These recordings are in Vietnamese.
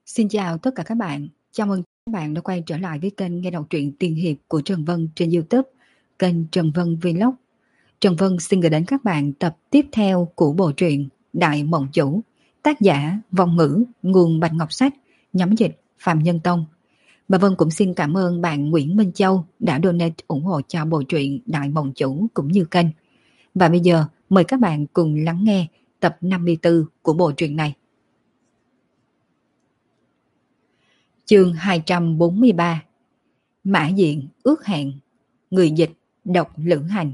Xin chào tất cả các bạn. Chào mừng các bạn đã quay trở lại với kênh nghe đọc truyện tiên hiệp của Trần Vân trên YouTube, kênh Trần Vân Vlog. Trần Vân xin gửi đến các bạn tập tiếp theo của bộ truyện Đại Mộng Chủ, tác giả Vong Ngữ, nguồn Bạch Ngọc Sách, nhóm dịch Phạm Nhân Tông. Bà Vân cũng xin cảm ơn bạn Nguyễn Minh Châu đã donate ủng hộ cho bộ truyện Đại Mộng Chủ cũng như kênh. Và bây giờ mời các bạn cùng lắng nghe tập 54 của bộ truyện này. Chương 243. Mã Diện ước hẹn. Người dịch Độc Lữ Hành.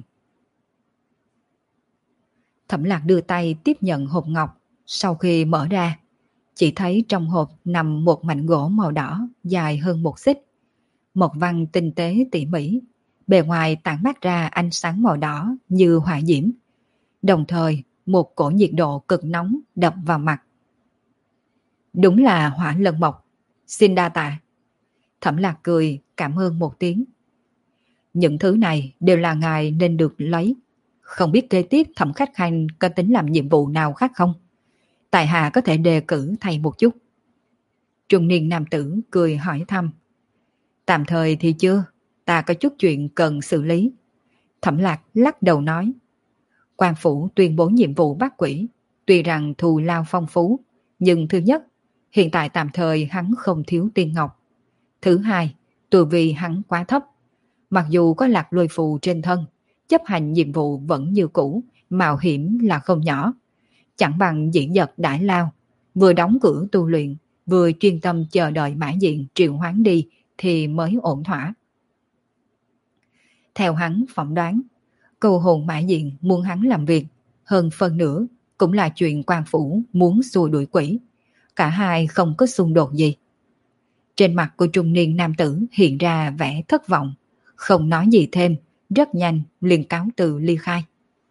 Thẩm Lạc đưa tay tiếp nhận hộp ngọc. Sau khi mở ra, chỉ thấy trong hộp nằm một mảnh gỗ màu đỏ dài hơn một xích. Một văn tinh tế tỉ mỉ, bề ngoài tản mát ra ánh sáng màu đỏ như hỏa diễm. Đồng thời một cổ nhiệt độ cực nóng đập vào mặt. Đúng là hỏa lân mộc. Xin đa tạ. Thẩm Lạc cười cảm ơn một tiếng. Những thứ này đều là ngài nên được lấy. Không biết kế tiếp Thẩm Khách Khanh có tính làm nhiệm vụ nào khác không? Tại hạ có thể đề cử thầy một chút. Trung niên nam tử cười hỏi thăm. Tạm thời thì chưa, ta có chút chuyện cần xử lý. Thẩm Lạc lắc đầu nói. Quan phủ tuyên bố nhiệm vụ bắt quỷ, tuy rằng thù lao phong phú, nhưng thứ nhất, hiện tại tạm thời hắn không thiếu tiên ngọc. Thứ hai, tu vi hắn quá thấp. Mặc dù có lạc lôi phù trên thân, chấp hành nhiệm vụ vẫn như cũ, mạo hiểm là không nhỏ. Chẳng bằng diễn vật đãi lao, vừa đóng cửa tu luyện, vừa chuyên tâm chờ đợi Mã Diện triệu hoán đi thì mới ổn thỏa. Theo hắn phỏng đoán, câu hồn Mã Diện muốn hắn làm việc, hơn phân nửa cũng là chuyện quan phủ muốn xua đuổi quỷ. Cả hai không có xung đột gì. Trên mặt của trung niên nam tử hiện ra vẻ thất vọng, không nói gì thêm, rất nhanh liền cáo từ ly khai.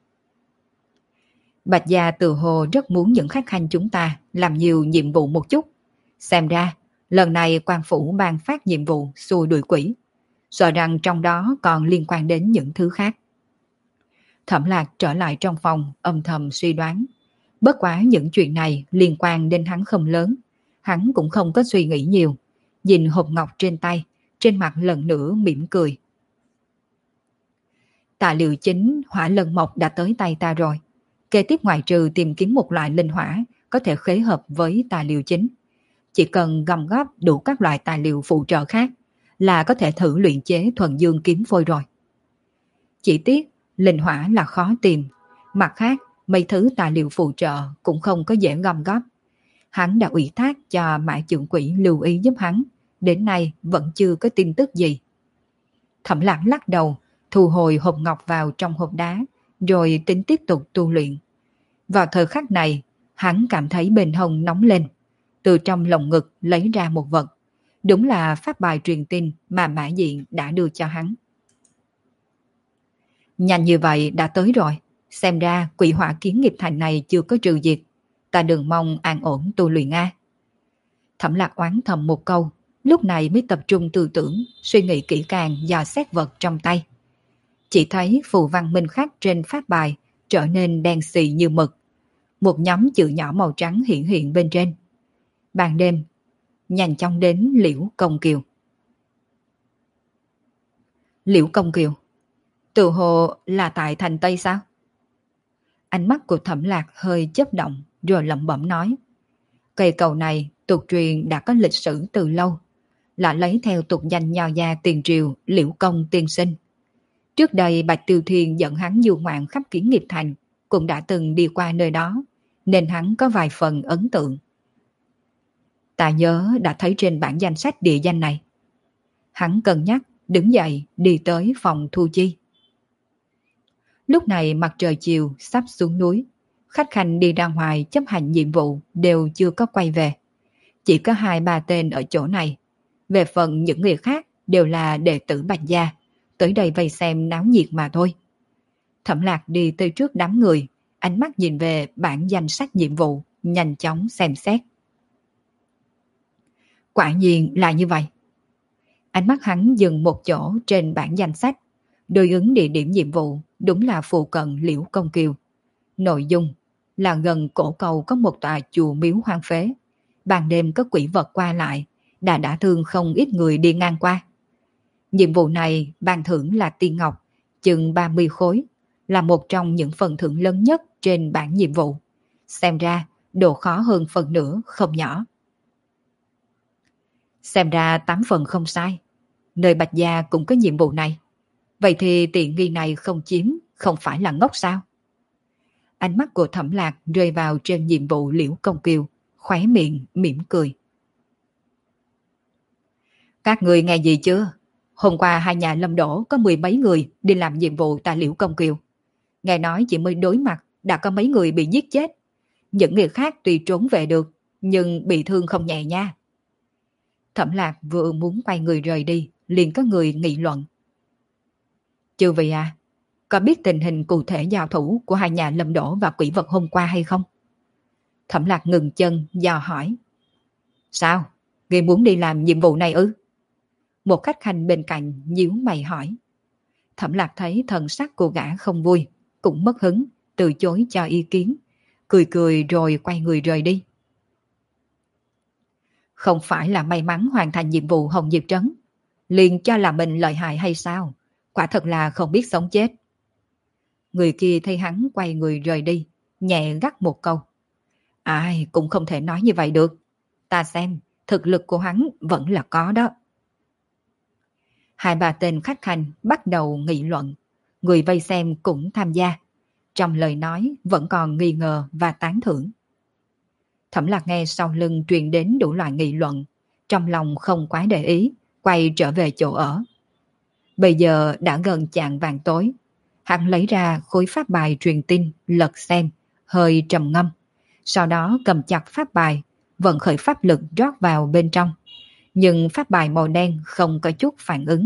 Bạch gia tự hồ rất muốn những khách khanh chúng ta làm nhiều nhiệm vụ một chút. Xem ra, lần này quan phủ ban phát nhiệm vụ xua đuổi quỷ, sợ rằng trong đó còn liên quan đến những thứ khác. Thẩm Lạc trở lại trong phòng âm thầm suy đoán. Bất quá những chuyện này liên quan đến hắn không lớn, hắn cũng không có suy nghĩ nhiều. Nhìn hộp ngọc trên tay, trên mặt lần nữa mỉm cười. Tài liệu chính hỏa lân mộc đã tới tay ta rồi. Kế tiếp ngoại trừ tìm kiếm một loại linh hỏa có thể khế hợp với tài liệu chính. Chỉ cần gom góp đủ các loại tài liệu phụ trợ khác là có thể thử luyện chế thuần dương kiếm phôi rồi. Chỉ tiếc linh hỏa là khó tìm, mặt khác mấy thứ tài liệu phụ trợ cũng không có dễ gom góp. Hắn đã ủy thác cho Mã Trưởng Quỷ lưu ý giúp hắn, đến nay vẫn chưa có tin tức gì. Thẩm Lạc lắc đầu, thu hồi hộp ngọc vào trong hộp đá, rồi tính tiếp tục tu luyện. Vào thời khắc này, hắn cảm thấy bên hông nóng lên, từ trong lồng ngực lấy ra một vật. Đúng là pháp bài truyền tin mà Mã Diện đã đưa cho hắn. Nhanh như vậy đã tới rồi, xem ra quỷ hỏa kiến nghiệp thành này chưa có trừ diệt. Ta đừng mong an ổn tu luyện a. Thẩm Lạc oán thầm một câu, lúc này mới tập trung tư tưởng, suy nghĩ kỹ càng dò xét vật trong tay. Chỉ thấy phù văn minh khắc trên pháp bài trở nên đen xì như mực. Một nhóm chữ nhỏ màu trắng hiện hiện bên trên. Ban đêm, nhanh chóng đến Liễu Công Kiều. Liễu Công Kiều? Tự hồ là tại thành Tây sao? Ánh mắt của Thẩm Lạc hơi chớp động rồi lẩm bẩm nói. Cây cầu này tục truyền đã có lịch sử từ lâu, là lấy theo tục danh nho gia tiền triều Liễu Công tiên sinh. Trước đây Bạch Tiêu Thiên dẫn hắn du ngoạn khắp Kiến Nghiệp Thành, cũng đã từng đi qua nơi đó, nên hắn có vài phần ấn tượng. Ta nhớ đã thấy trên bản danh sách địa danh này. Hắn cân nhắc, đứng dậy đi tới phòng thu chi. Lúc này mặt trời chiều sắp xuống núi, khách khanh đi ra ngoài chấp hành nhiệm vụ đều chưa có quay về. Chỉ có 2-3 tên ở chỗ này. Về phần những người khác đều là đệ tử Bạch gia, tới đây vây xem náo nhiệt mà thôi. Thẩm Lạc đi tới trước đám người, ánh mắt nhìn về bản danh sách nhiệm vụ, nhanh chóng xem xét. Quả nhiên là như vậy. Ánh mắt hắn dừng một chỗ trên bản danh sách, đối ứng địa điểm nhiệm vụ đúng là phụ cận Liễu Công Kiều. Nội dung là gần cổ cầu có một tòa chùa miếu hoang phế, ban đêm có quỷ vật qua lại, đã thương không ít người đi ngang qua. Nhiệm vụ này ban thưởng là tiên ngọc, chừng 30 khối, là một trong những phần thưởng lớn nhất trên bảng nhiệm vụ. Xem ra, độ khó hơn phần nữa không nhỏ. Xem ra 8 phần không sai. Nơi Bạch Gia cũng có nhiệm vụ này. Vậy thì tiện nghi này không chiếm, không phải là ngốc sao? Ánh mắt của Thẩm Lạc rơi vào trên nhiệm vụ Liễu Công Kiều, khóe miệng mỉm cười. Các người nghe gì chưa? Hôm qua hai nhà Lâm Đỗ có 10 mấy người đi làm nhiệm vụ tại Liễu Công Kiều. Nghe nói chỉ mới đối mặt đã có mấy người bị giết chết. Những người khác tuy trốn về được, nhưng bị thương không nhẹ nha. Thẩm Lạc vừa muốn quay người rời đi, liền có người nghị luận. Chư vị à, có biết tình hình cụ thể giao thủ của hai nhà Lâm Đỗ và quỷ vật hôm qua hay không? Thẩm Lạc ngừng chân, dò hỏi. Sao? Ngươi muốn đi làm nhiệm vụ này ư? Một khách khanh bên cạnh nhíu mày hỏi. Thẩm Lạc thấy thần sắc của gã không vui, cũng mất hứng, từ chối cho ý kiến, cười cười rồi quay người rời đi. Không phải là may mắn hoàn thành nhiệm vụ Hồng Diệp Trấn, liền cho là mình lợi hại hay sao? Quả thật là không biết sống chết. Người kia thấy hắn quay người rời đi, nhẹ gắt một câu. Ai cũng không thể nói như vậy được. Ta xem, thực lực của hắn vẫn là có đó. Hai ba tên khách khanh bắt đầu nghị luận. Người vây xem cũng tham gia. Trong lời nói vẫn còn nghi ngờ và tán thưởng. Thẩm Lạc nghe sau lưng truyền đến đủ loại nghị luận. Trong lòng không quá để ý, quay trở về chỗ ở. Bây giờ đã gần chạng vàng tối. Hắn lấy ra khối pháp bài truyền tin, lật xem, hơi trầm ngâm. Sau đó cầm chặt pháp bài, vận khởi pháp lực rót vào bên trong. Nhưng pháp bài màu đen không có chút phản ứng.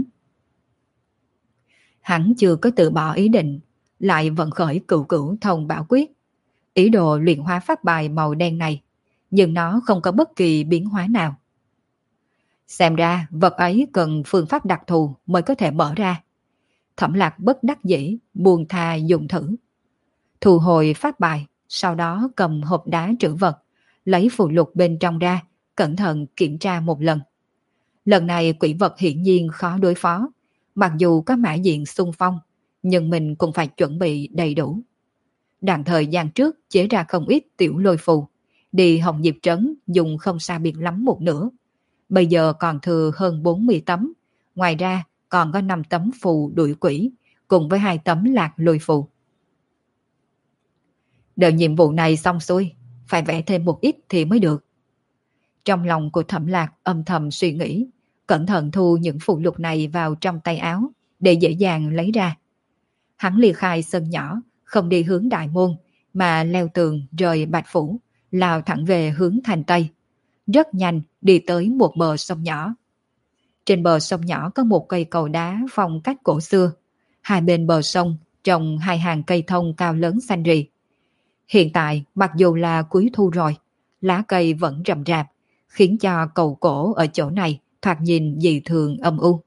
Hắn chưa có từ bỏ ý định, lại vận khởi cửu cửu thông bảo quyết. Ý đồ luyện hóa pháp bài màu đen này, nhưng nó không có bất kỳ biến hóa nào. Xem ra vật ấy cần phương pháp đặc thù mới có thể mở ra. Thẩm Lạc bất đắc dĩ, buông tha dùng thử. Thu hồi pháp bài, sau đó cầm hộp đá trữ vật, lấy phù lục bên trong ra, cẩn thận kiểm tra một lần. Lần này quỷ vật hiển nhiên khó đối phó, mặc dù có mã diện xung phong, nhưng mình cũng phải chuẩn bị đầy đủ. Đoạn thời gian trước chế ra không ít tiểu lôi phù, đi Hồng Diệp Trấn dùng không xa biệt lắm một nửa. Bây giờ còn thừa hơn 40 tấm, ngoài ra còn có 5 tấm phù đuổi quỷ, cùng với 2 tấm lạc lôi phù. Đợi nhiệm vụ này xong xuôi, phải vẽ thêm một ít thì mới được. Trong lòng của Thẩm Lạc âm thầm suy nghĩ, cẩn thận thu những phù lục này vào trong tay áo, để dễ dàng lấy ra. Hắn ly khai sân nhỏ, không đi hướng đại môn, mà leo tường rời Bạch Phủ, lao thẳng về hướng thành Tây. Rất nhanh đi tới một bờ sông nhỏ. Trên bờ sông nhỏ có một cây cầu đá phong cách cổ xưa. Hai bên bờ sông trồng hai hàng cây thông cao lớn xanh rì. Hiện tại mặc dù là cuối thu rồi, lá cây vẫn rậm rạp, khiến cho cầu cổ ở chỗ này thoạt nhìn dị thường âm u.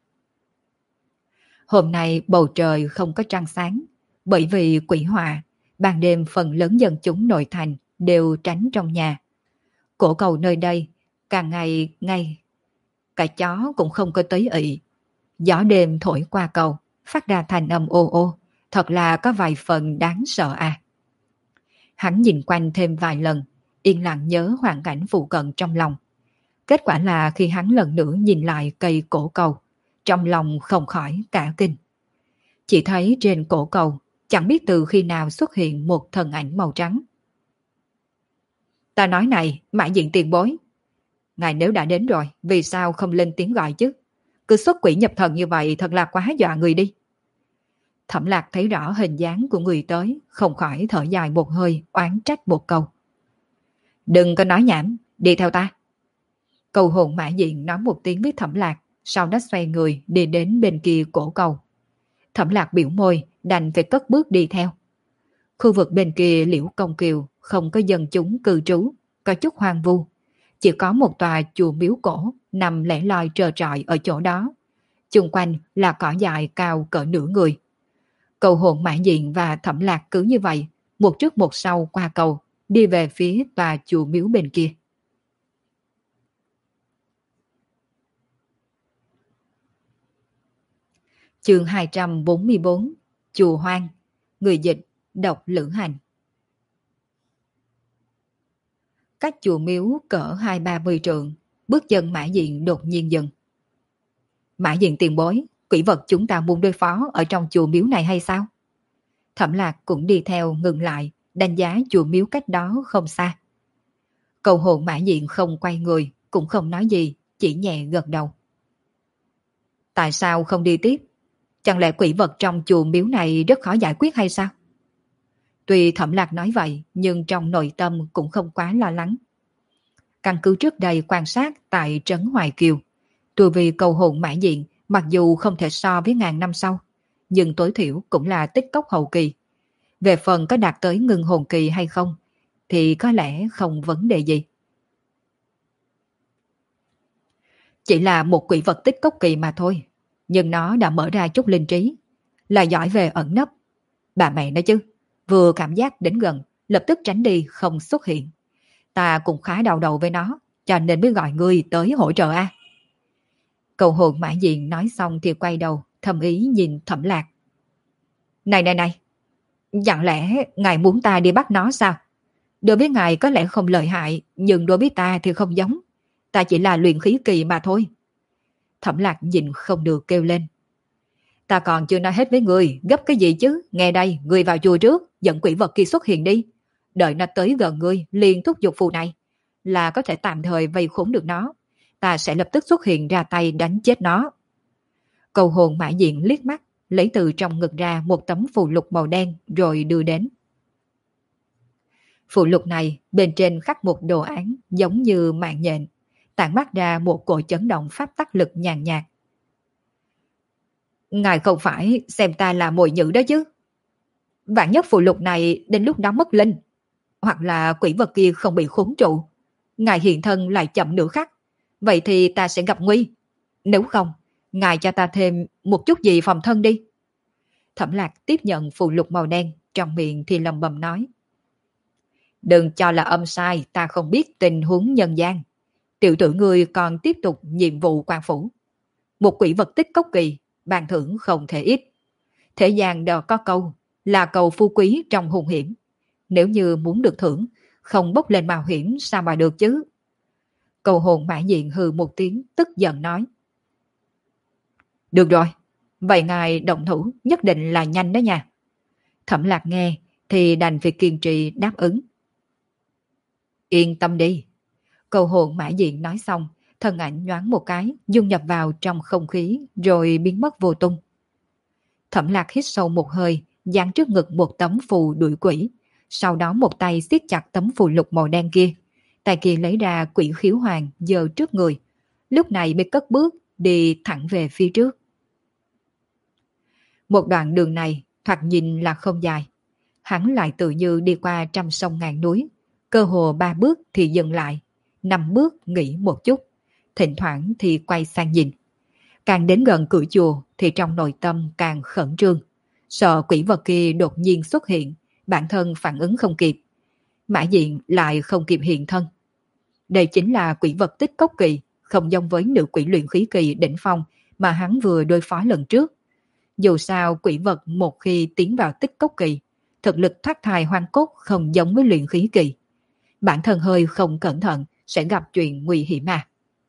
Hôm nay bầu trời không có trăng sáng, bởi vì quỷ họa, ban đêm phần lớn dân chúng nội thành đều tránh trong nhà. Cổ cầu nơi đây càng ngày ngay, cả chó cũng không có tới ị. Gió đêm thổi qua cầu, phát ra thành âm ô ô, thật là có vài phần đáng sợ à. Hắn nhìn quanh thêm vài lần, yên lặng nhớ hoàn cảnh phụ cận trong lòng. Kết quả là khi hắn lần nữa nhìn lại cây cổ cầu, trong lòng không khỏi cả kinh. Chỉ thấy trên cổ cầu, chẳng biết từ khi nào xuất hiện một thân ảnh màu trắng. Ta nói này, mã diện tiền bối. Ngài nếu đã đến rồi, vì sao không lên tiếng gọi chứ? Cứ xuất quỷ nhập thần như vậy thật là quá dọa người đi. Thẩm Lạc thấy rõ hình dáng của người tới, không khỏi thở dài một hơi, oán trách một câu. Đừng có nói nhảm, đi theo ta. Cầu hồn mã diện nói một tiếng với Thẩm Lạc, sau đó xoay người đi đến bên kia cổ cầu. Thẩm Lạc biểu môi, đành phải cất bước đi theo. Khu vực bên kia Liễu Công Kiều không có dân chúng cư trú, có chút hoang vu. Chỉ có một tòa chùa miếu cổ nằm lẻ loi trơ trọi ở chỗ đó. Chung quanh là cỏ dại cao cỡ nửa người. Cầu hồn mã diện và Thẩm Lạc cứ như vậy, một trước một sau qua cầu, đi về phía tòa chùa miếu bên kia. Chương 244, Chùa Hoang. Người dịch Độc Lữ Hành. Cách chùa miếu cỡ 2-30 trượng, bước chân Mã Diện đột nhiên dừng. Mã Diện tiền bối, quỷ vật chúng ta muốn đối phó ở trong chùa miếu này hay sao? Thẩm Lạc cũng đi theo ngừng lại, đánh giá chùa miếu cách đó không xa. Cầu hồn Mã Diện không quay người, cũng không nói gì, chỉ nhẹ gật đầu. Tại sao không đi tiếp? Chẳng lẽ quỷ vật trong chùa miếu này rất khó giải quyết hay sao? Tuy Thẩm Lạc nói vậy, nhưng trong nội tâm cũng không quá lo lắng. Căn cứ trước đây quan sát tại Trấn Hoài Kiều, tu vi cầu hồn Mã Diện mặc dù không thể so với ngàn năm sau, nhưng tối thiểu cũng là tích cốc hậu kỳ. Về phần có đạt tới ngưng hồn kỳ hay không, thì có lẽ không vấn đề gì. Chỉ là một quỷ vật tích cốc kỳ mà thôi, nhưng nó đã mở ra chút linh trí, là giỏi về ẩn nấp. Bà mẹ nói chứ, vừa cảm giác đến gần, lập tức tránh đi không xuất hiện. Ta cũng khá đau đầu với nó, cho nên mới gọi ngươi tới hỗ trợ a. Cầu hồn Mã Diện nói xong thì quay đầu, thầm ý nhìn Thẩm Lạc. Này, chẳng lẽ ngài muốn ta đi bắt nó sao? Đối với ngài có lẽ không lợi hại, nhưng đối với ta thì không giống. Ta chỉ là luyện khí kỳ mà thôi. Thẩm Lạc nhìn không được kêu lên. Ta còn chưa nói hết với người, gấp cái gì chứ? Nghe đây, người vào chùa trước, dẫn quỷ vật kia xuất hiện đi. Đợi nó tới gần ngươi, liền thúc giục phù này, là có thể tạm thời vây khốn được nó. Ta sẽ lập tức xuất hiện ra tay đánh chết nó. Cầu hồn Mã Diện liếc mắt, lấy từ trong ngực ra một tấm phù lục màu đen rồi đưa đến. Phù lục này bên trên khắc một đồ án giống như mạng nhện, tản mát ra một cỗ chấn động pháp tắc lực nhàn nhạt. Ngài không phải xem ta là mồi nhử đó chứ? Vạn nhất phù lục này đến lúc đó mất linh, hoặc là quỷ vật kia không bị khốn trụ, ngài hiện thân lại chậm nửa khắc, vậy thì ta sẽ gặp nguy. Nếu không, ngài cho ta thêm một chút gì phòng thân đi. Thẩm Lạc tiếp nhận phù lục màu đen, trong miệng thì lầm bầm nói. Đừng cho là âm sai, ta không biết tình huống nhân gian. Tiểu tử ngươi còn tiếp tục nhiệm vụ quan phủ. Một quỷ vật tích cốc kỳ, ban thưởng không thể ít. Thế gian đều có câu, là cầu phú quý trong hung hiểm. Nếu như muốn được thưởng, không bốc lên mạo hiểm sao mà được chứ? Cầu hồn Mã Diện hừ một tiếng, tức giận nói. Được rồi, vậy ngài động thủ nhất định là nhanh đó nha. Thẩm Lạc nghe thì đành phải kiên trì đáp ứng. Yên tâm đi. Cầu hồn Mã Diện nói xong, thân ảnh nhoáng một cái, dung nhập vào trong không khí rồi biến mất vô tung. Thẩm Lạc hít sâu một hơi, dán trước ngực một tấm phù đuổi quỷ, sau đó một tay siết chặt tấm phù lục màu đen kia, tay kia lấy ra quỷ khiếu hoàng giơ trước người, lúc này mới cất bước đi thẳng về phía trước. Một đoạn đường này thoạt nhìn là không dài, hắn lại tự như đi qua trăm sông ngàn núi, cơ hồ 3 bước thì dừng lại, 5 bước nghỉ một chút, thỉnh thoảng thì quay sang nhìn. Càng đến gần cửa chùa thì trong nội tâm càng khẩn trương, sợ quỷ vật kia đột nhiên xuất hiện, bản thân phản ứng không kịp. Mã Diện lại không kịp hiện thân. Đây chính là quỷ vật tích cốc kỳ, không giống với nữ quỷ luyện khí kỳ đỉnh phong mà hắn vừa đối phó lần trước. Dù sao quỷ vật một khi tiến vào tích cốc kỳ, thực lực thoát thai hoang cốt không giống với luyện khí kỳ. Bản thân hơi không cẩn thận sẽ gặp chuyện nguy hiểm à.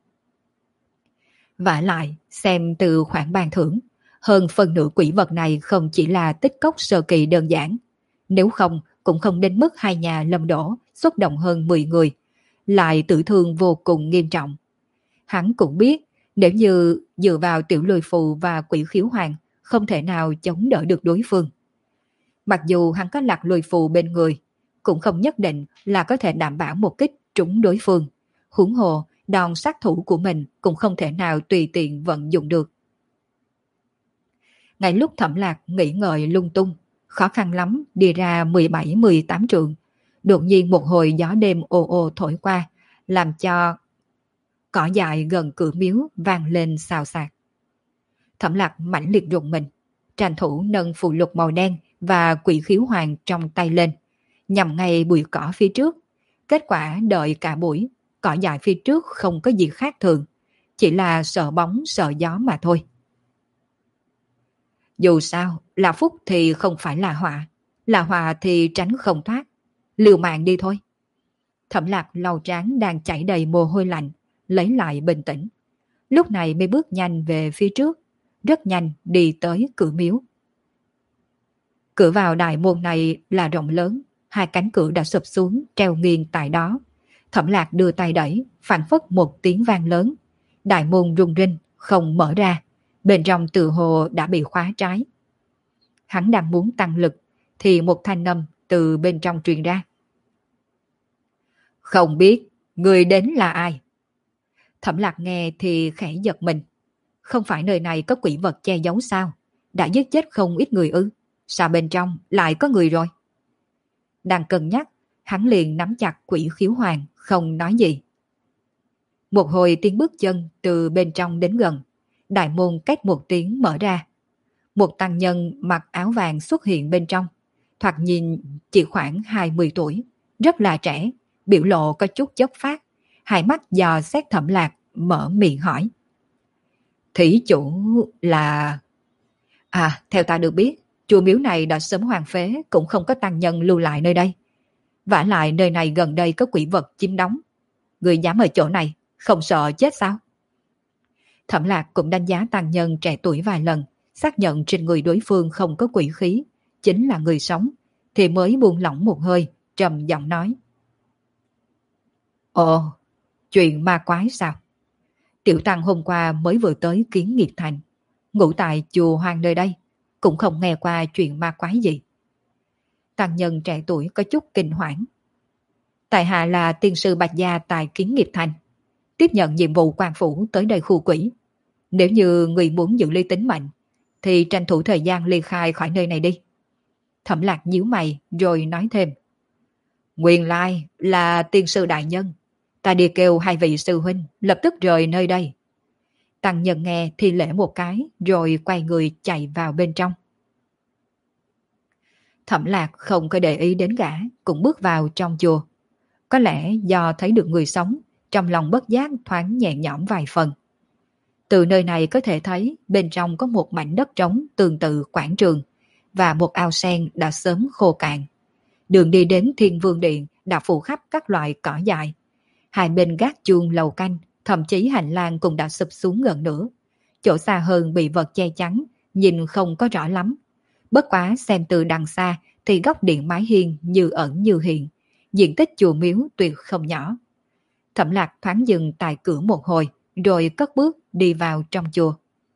Vả lại, xem từ khoản ban thưởng, hơn phần nửa quỷ vật này không chỉ là tích cốc sơ kỳ đơn giản. Nếu không, cũng không đến mức hai nhà lâm đổ, xuất động hơn 10 người, lại tử thương vô cùng nghiêm trọng. Hắn cũng biết, nếu như dựa vào tiểu lôi phù và quỷ khiếu hoàng, không thể nào chống đỡ được đối phương. Mặc dù hắn có lạc lôi phù bên người, cũng không nhất định là có thể đảm bảo một kích trúng đối phương. Huống hồ, đòn sát thủ của mình cũng không thể nào tùy tiện vận dụng được. Ngay lúc Thẩm Lạc nghĩ ngợi lung tung, khó khăn lắm đi ra 17-18 trượng, đột nhiên một hồi gió đêm ồ ồ thổi qua, làm cho cỏ dại gần cửa miếu vang lên xào xạc. Thẩm Lạc mãnh liệt rùng mình, tranh thủ nâng phù lục màu đen và quỷ khiếu hoàng trong tay lên, nhằm ngay bụi cỏ phía trước. Kết quả đợi cả buổi, cỏ dại phía trước không có gì khác thường, chỉ là sợ bóng sợ gió mà thôi. Dù sao, là phúc thì không phải là họa thì tránh không thoát. Liều mạng đi thôi. Thẩm Lạc lau trán đang chảy đầy mồ hôi lạnh, lấy lại bình tĩnh. Lúc này mới bước nhanh về phía trước, rất nhanh đi tới cửa miếu. Cửa vào đại môn này là rộng lớn, hai cánh cửa đã sụp xuống treo nghiêng tại đó. Thẩm Lạc đưa tay đẩy, phảng phất một tiếng vang lớn. Đại môn rung rinh, không mở ra, bên trong tựa hồ đã bị khóa trái. Hắn đang muốn tăng lực, thì một thanh âm từ bên trong truyền ra. Không biết, người đến là ai? Thẩm Lạc nghe thì khẽ giật mình. Không phải nơi này có quỷ vật che giấu sao? Đã giết chết không ít người ư? Sao bên trong lại có người rồi? Đang cân nhắc, hắn liền nắm chặt quỷ khiếu hoàng, không nói gì. Một hồi tiếng bước chân từ bên trong đến gần. Đại môn cách một tiếng mở ra. Một tăng nhân mặc áo vàng xuất hiện bên trong. Thoạt nhìn chỉ khoảng 20 tuổi, rất là trẻ, biểu lộ có chút chất phác. Hai mắt dò xét Thẩm Lạc, mở miệng hỏi. Thí chủ là... À, theo ta được biết, chùa miếu này đã sớm hoang phế, cũng không có tăng nhân lưu lại nơi đây. Vả lại nơi này gần đây có quỷ vật chiếm đóng. Người dám ở chỗ này, không sợ chết sao? Thẩm Lạc cũng đánh giá tăng nhân trẻ tuổi vài lần, xác nhận trên người đối phương không có quỷ khí, chính là người sống, thì mới buông lỏng một hơi, trầm giọng nói. Ồ, chuyện ma quái sao? Tiểu tăng hôm qua mới vừa tới Kiến Nghiệp Thành, ngủ tại chùa hoang nơi đây, cũng không nghe qua chuyện ma quái gì. Tăng nhân trẻ tuổi có chút kinh hoảng. Tại hạ là tiên sư Bạch Gia tại Kiến Nghiệp Thành, tiếp nhận nhiệm vụ quan phủ tới đây khu quỷ. Nếu như người muốn giữ ly tính mệnh, thì tranh thủ thời gian ly khai khỏi nơi này đi. Thẩm Lạc nhíu mày rồi nói thêm. Nguyên lai là tiên sư đại nhân, ta đi kêu hai vị sư huynh lập tức rời nơi đây. Tăng nhân nghe thì lễ một cái rồi quay người chạy vào bên trong. Thẩm Lạc không có để ý đến gã, cũng bước vào trong chùa. Có lẽ do thấy được người sống, trong lòng bất giác thoáng nhẹ nhõm vài phần. Từ nơi này có thể thấy bên trong có một mảnh đất trống tương tự quảng trường và một ao sen đã sớm khô cạn. Đường đi đến Thiên Vương Điện đã phủ khắp các loại cỏ dại. Hai bên gác chuông lầu canh, thậm chí hành lang cũng đã sụp xuống gần nửa. Chỗ xa hơn bị vật che chắn, nhìn không có rõ lắm. Bất quá xem từ đằng xa thì góc điện mái hiên như ẩn như hiện. Diện tích chùa miếu tuyệt không nhỏ. Thẩm Lạc thoáng dừng tại cửa một hồi, rồi cất bước đi vào trong chùa.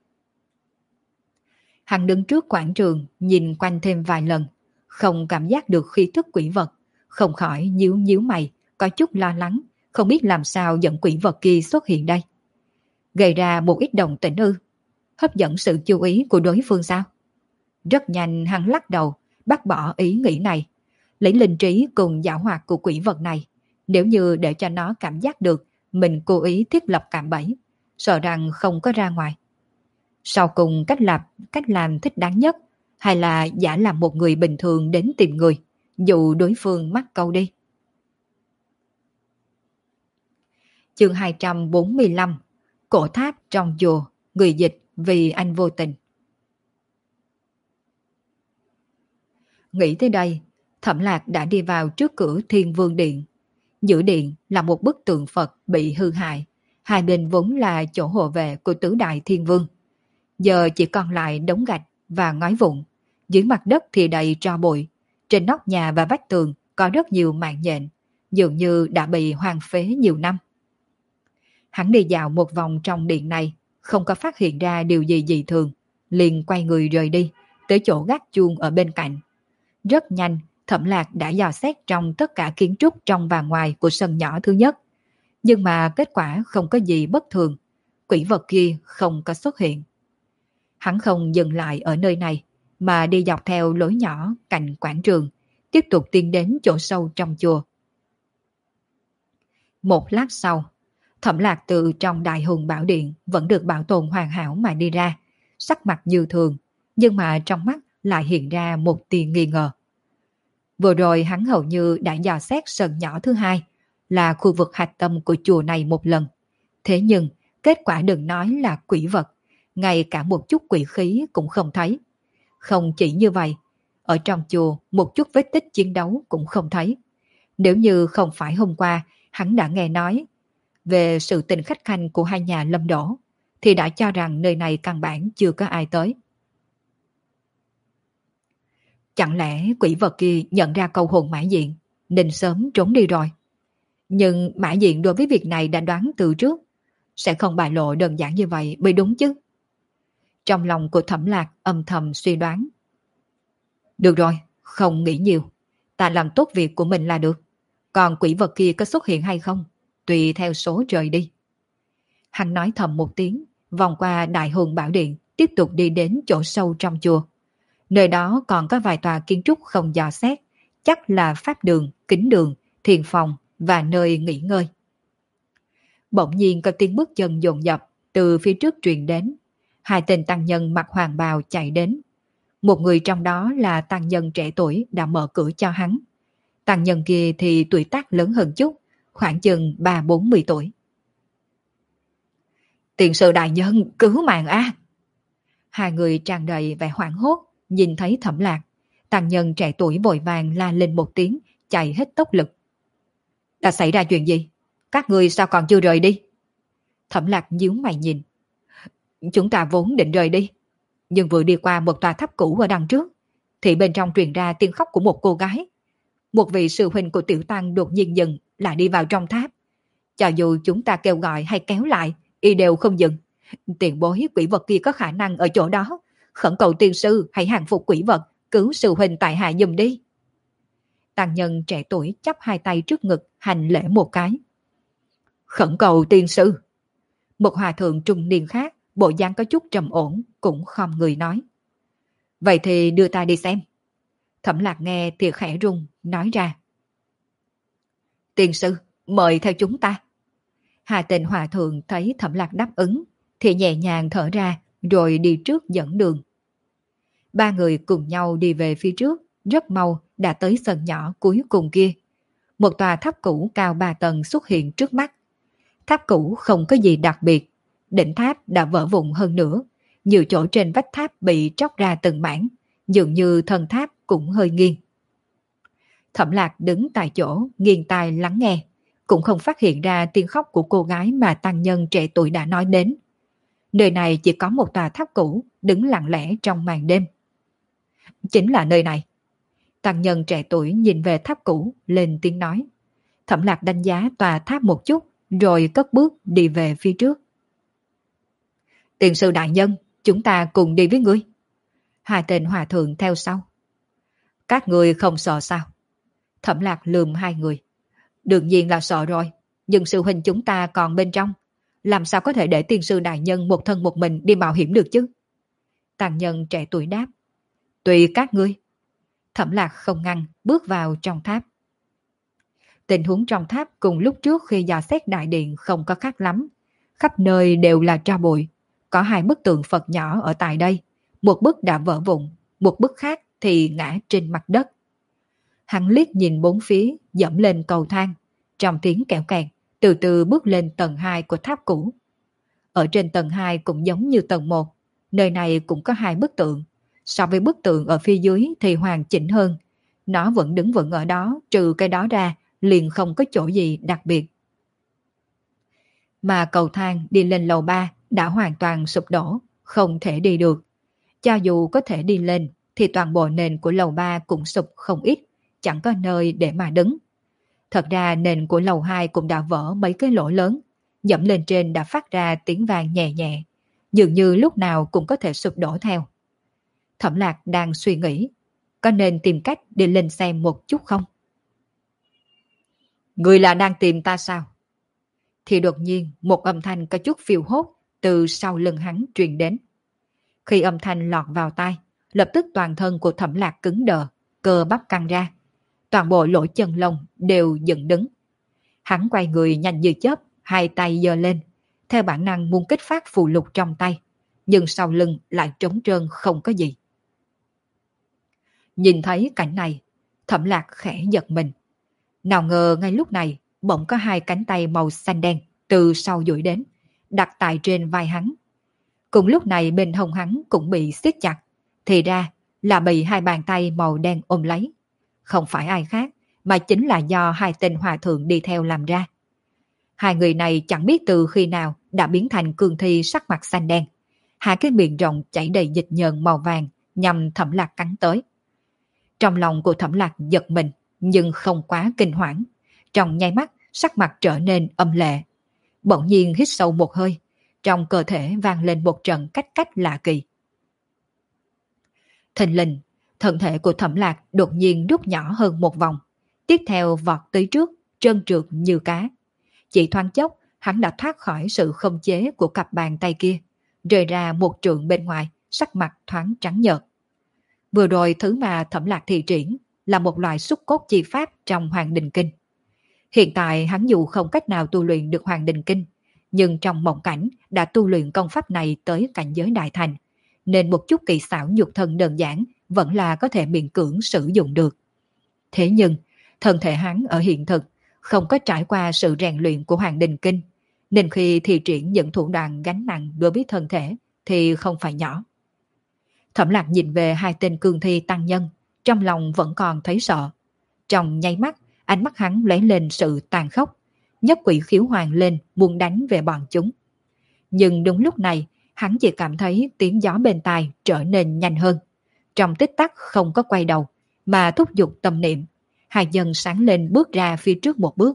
Hắn đứng trước quảng trường, nhìn quanh thêm vài lần, không cảm giác được khí thức quỷ vật, không khỏi nhíu nhíu mày, có chút lo lắng, không biết làm sao dẫn quỷ vật kia xuất hiện đây. Gây ra một ít đồng tĩnh ư? Hấp dẫn sự chú ý của đối phương sao? Rất nhanh hắn lắc đầu, bác bỏ ý nghĩ này, lấy linh trí cùng giảo hoạt của quỷ vật này. Nếu như để cho nó cảm giác được mình cố ý thiết lập cạm bẫy, sợ rằng không có ra ngoài. Sau cùng cách làm thích đáng nhất, hay là giả làm một người bình thường đến tìm người, dụ đối phương mắc câu đi. Chương 245. Cổ tháp trong chùa, người dịch vì anh vô tình. Nghĩ tới đây, Thẩm Lạc đã đi vào trước cửa Thiên Vương Điện. Giữa điện là một bức tượng Phật bị hư hại, hai bên vốn là chỗ hộ vệ của tứ đại Thiên Vương. Giờ chỉ còn lại đống gạch và ngói vụn, dưới mặt đất thì đầy tro bụi, trên nóc nhà và vách tường có rất nhiều mạng nhện, dường như đã bị hoang phế nhiều năm. Hắn đi dạo một vòng trong điện này, không có phát hiện ra điều gì dị thường, liền quay người rời đi, tới chỗ gác chuông ở bên cạnh. Rất nhanh, Thẩm Lạc đã dò xét trong tất cả kiến trúc trong và ngoài của sân nhỏ thứ nhất. Nhưng mà kết quả không có gì bất thường, quỷ vật kia không có xuất hiện. Hắn không dừng lại ở nơi này, mà đi dọc theo lối nhỏ cạnh quảng trường, tiếp tục tiến đến chỗ sâu trong chùa. Một lát sau, Thẩm Lạc từ trong Đại Hùng Bảo Điện vẫn được bảo tồn hoàn hảo mà đi ra, sắc mặt như thường, nhưng mà trong mắt lại hiện ra một tia nghi ngờ. Vừa rồi hắn hầu như đã dò xét sân nhỏ thứ hai, là khu vực hạch tâm của chùa này một lần. Thế nhưng, kết quả đừng nói là quỷ vật, ngay cả một chút quỷ khí cũng không thấy. Không chỉ như vậy, ở trong chùa một chút vết tích chiến đấu cũng không thấy. Nếu như không phải hôm qua hắn đã nghe nói về sự tình khách khanh của hai nhà Lâm Đỗ, thì đã cho rằng nơi này căn bản chưa có ai tới. Chẳng lẽ quỷ vật kia nhận ra câu hồn Mã Diện, nên sớm trốn đi rồi? Nhưng Mã Diện đối với việc này đã đoán từ trước, sẽ không bại lộ đơn giản như vậy mới đúng chứ. Trong lòng của Thẩm Lạc âm thầm suy đoán. Được rồi, không nghĩ nhiều. Ta làm tốt việc của mình là được. Còn quỷ vật kia có xuất hiện hay không, tùy theo số trời đi. Hắn nói thầm một tiếng, vòng qua Đại Hùng Bảo Điện, tiếp tục đi đến chỗ sâu trong chùa. Nơi đó còn có vài tòa kiến trúc không dò xét, chắc là pháp đường, kính đường, thiền phòng và nơi nghỉ ngơi. Bỗng nhiên có tiếng bước chân dồn dập từ phía trước truyền đến. Hai tên tăng nhân mặc hoàng bào chạy đến. Một người trong đó là tăng nhân trẻ tuổi đã mở cửa cho hắn. Tăng nhân kia thì tuổi tác lớn hơn chút, khoảng chừng 30-40 tuổi. Tiền sự đại nhân, cứu mạng a! Hai người tràn đầy vẻ hoảng hốt, nhìn thấy Thẩm Lạc. Tăng nhân trẻ tuổi vội vàng la lên một tiếng, chạy hết tốc lực. Đã xảy ra chuyện gì? Các người sao còn chưa rời đi? Thẩm Lạc nhíu mày nhìn. Chúng ta vốn định rời đi, nhưng vừa đi qua một tòa tháp cũ ở đằng trước, thì bên trong truyền ra tiếng khóc của một cô gái. Một vị sư huynh của tiểu tăng đột nhiên dừng lại đi vào trong tháp. Cho dù chúng ta kêu gọi hay kéo lại, y đều không dừng. Tiền bối quỷ vật kia có khả năng ở chỗ đó. Khẩn cầu tiên sư hãy hàng phục quỷ vật, cứu sư huynh tại hạ giùm đi. Tăng nhân trẻ tuổi chắp hai tay trước ngực hành lễ một cái. Khẩn cầu tiên sư. Một hòa thượng trung niên khác, bộ dáng có chút trầm ổn, cũng khom người nói. Vậy thì đưa ta đi xem. Thẩm Lạc nghe thì khẽ rung, nói ra. Tiên sư, mời theo chúng ta. Hai tên hòa thượng thấy Thẩm Lạc đáp ứng, thì nhẹ nhàng thở ra, rồi đi trước dẫn đường. Ba người cùng nhau đi về phía trước, rất mau đã tới sân nhỏ cuối cùng kia. Một tòa tháp cũ cao 3 tầng xuất hiện trước mắt. Tháp cũ không có gì đặc biệt, đỉnh tháp đã vỡ vụn hơn nữa, nhiều chỗ trên vách tháp bị tróc ra từng mảng, dường như thân tháp cũng hơi nghiêng. Thẩm Lạc đứng tại chỗ, nghiêng tai lắng nghe, cũng không phát hiện ra tiếng khóc của cô gái mà tăng nhân trẻ tuổi đã nói đến. Nơi này chỉ có một tòa tháp cũ đứng lặng lẽ trong màn đêm. Chính là nơi này. Tăng nhân trẻ tuổi nhìn về tháp cũ, lên tiếng nói. Thẩm Lạc đánh giá tòa tháp một chút, rồi cất bước đi về phía trước. Tiền sư đại nhân, chúng ta cùng đi với ngươi. Hai tên hòa thượng theo sau. Các người không sợ sao? Thẩm Lạc lườm hai người. Đương nhiên là sợ rồi, nhưng sư huynh chúng ta còn bên trong. Làm sao có thể để tiên sư đại nhân một thân một mình đi mạo hiểm được chứ? Tăng nhân trẻ tuổi đáp. Tùy các ngươi. Thẩm Lạc không ngăn, bước vào trong tháp. Tình huống trong tháp cùng lúc trước khi dò xét đại điện không có khác lắm. Khắp nơi đều là tro bụi. Có hai bức tượng Phật nhỏ ở tại đây. Một bức đã vỡ vụn, một bức khác thì ngã trên mặt đất. Hắn liếc nhìn bốn phía, dẫm lên cầu thang. Trong tiếng kẹo kẹt, từ từ bước lên tầng 2 của tháp cũ. Ở trên tầng 2 cũng giống như tầng 1, nơi này cũng có hai bức tượng. So với bức tượng ở phía dưới thì hoàn chỉnh hơn. Nó vẫn đứng vững ở đó, trừ cái đó ra, liền không có chỗ gì đặc biệt. Mà cầu thang đi lên lầu 3 đã hoàn toàn sụp đổ, không thể đi được. Cho dù có thể đi lên, thì toàn bộ nền của lầu 3 cũng sụp không ít, chẳng có nơi để mà đứng. Thật ra nền của lầu 2 cũng đã vỡ mấy cái lỗ lớn, dẫm lên trên đã phát ra tiếng vang nhẹ nhẹ, dường như lúc nào cũng có thể sụp đổ theo. Thẩm Lạc đang suy nghĩ, có nên tìm cách đi lên xem một chút không? Người là đang tìm ta sao? Thì đột nhiên một âm thanh có chút phiêu hốt từ sau lưng hắn truyền đến. Khi âm thanh lọt vào tai, lập tức toàn thân của Thẩm Lạc cứng đờ, cơ bắp căng ra. Toàn bộ lỗ chân lông đều dựng đứng. Hắn quay người nhanh như chớp, hai tay giơ lên, theo bản năng muốn kích phát phù lục trong tay, nhưng sau lưng lại trống trơn không có gì. Nhìn thấy cảnh này, Thẩm Lạc khẽ giật mình. Nào ngờ ngay lúc này, bỗng có hai cánh tay màu xanh đen từ sau duỗi đến, đặt tại trên vai hắn. Cùng lúc này bên hông hắn cũng bị siết chặt, thì ra là bị hai bàn tay màu đen ôm lấy. Không phải ai khác, mà chính là do hai tên hòa thượng đi theo làm ra. Hai người này chẳng biết từ khi nào đã biến thành cương thi sắc mặt xanh đen. Hai cái miệng rộng chảy đầy dịch nhờn màu vàng nhằm Thẩm Lạc cắn tới. Trong lòng của Thẩm Lạc giật mình, nhưng không quá kinh hoảng. Trong nháy mắt, sắc mặt trở nên âm lệ. Bỗng nhiên hít sâu một hơi, trong cơ thể vang lên một trận cách cách lạ kỳ. Thình lình, thân thể của Thẩm Lạc đột nhiên rút nhỏ hơn một vòng, tiếp theo vọt tới trước, trơn trượt như cá. Chỉ thoáng chốc, hắn đã thoát khỏi sự khống chế của cặp bàn tay kia, rời ra một trượng bên ngoài, sắc mặt thoáng trắng nhợt. Vừa rồi thứ mà Thẩm Lạc thi triển là một loại xúc cốt chi pháp trong Hoàng Đình Kinh. Hiện tại hắn dù không cách nào tu luyện được Hoàng Đình Kinh, nhưng trong mộng cảnh đã tu luyện công pháp này tới cảnh giới đại thành, nên một chút kỳ xảo nhục thân đơn giản vẫn là có thể miễn cưỡng sử dụng được. Thế nhưng, thân thể hắn ở hiện thực không có trải qua sự rèn luyện của Hoàng Đình Kinh, nên khi thi triển những thủ đoạn gánh nặng đối với thân thể thì không phải nhỏ. Thẩm Lạc nhìn về hai tên cương thi tăng nhân, trong lòng vẫn còn thấy sợ. Trong nháy mắt, ánh mắt hắn lóe lên sự tàn khốc, nhất quỷ khiếu hoàng lên muốn đánh về bọn chúng. Nhưng đúng lúc này, hắn chỉ cảm thấy tiếng gió bên tai trở nên nhanh hơn. Trong tích tắc không có quay đầu, mà thúc giục tâm niệm, hai chân sáng lên bước ra phía trước một bước.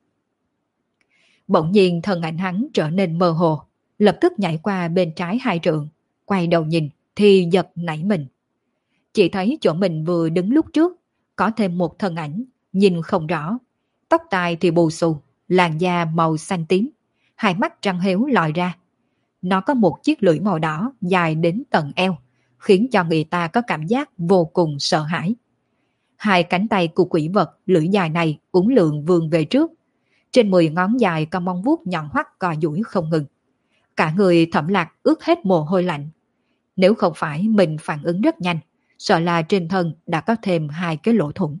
Bỗng nhiên thân ảnh hắn trở nên mơ hồ, lập tức nhảy qua bên trái hai trượng, quay đầu nhìn thì giật nảy mình. Chỉ thấy chỗ mình vừa đứng lúc trước, có thêm một thân ảnh, nhìn không rõ. Tóc tai thì bù xù, làn da màu xanh tím, hai mắt trăng héo lòi ra. Nó có một chiếc lưỡi màu đỏ dài đến tận eo, khiến cho người ta có cảm giác vô cùng sợ hãi. Hai cánh tay của quỷ vật lưỡi dài này uốn lượn vươn về trước. Trên 10 ngón dài có móng vuốt nhọn hoắt cò duỗi không ngừng. Cả người Thẩm Lạc ướt hết mồ hôi lạnh. Nếu không phải mình phản ứng rất nhanh, sợ là trên thân đã có thêm hai cái lỗ thủng.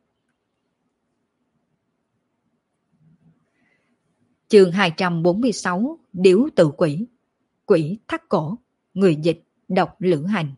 Chương 246, Điếu tự quỷ. Quỷ thắt cổ. Người dịch độc lữ hành.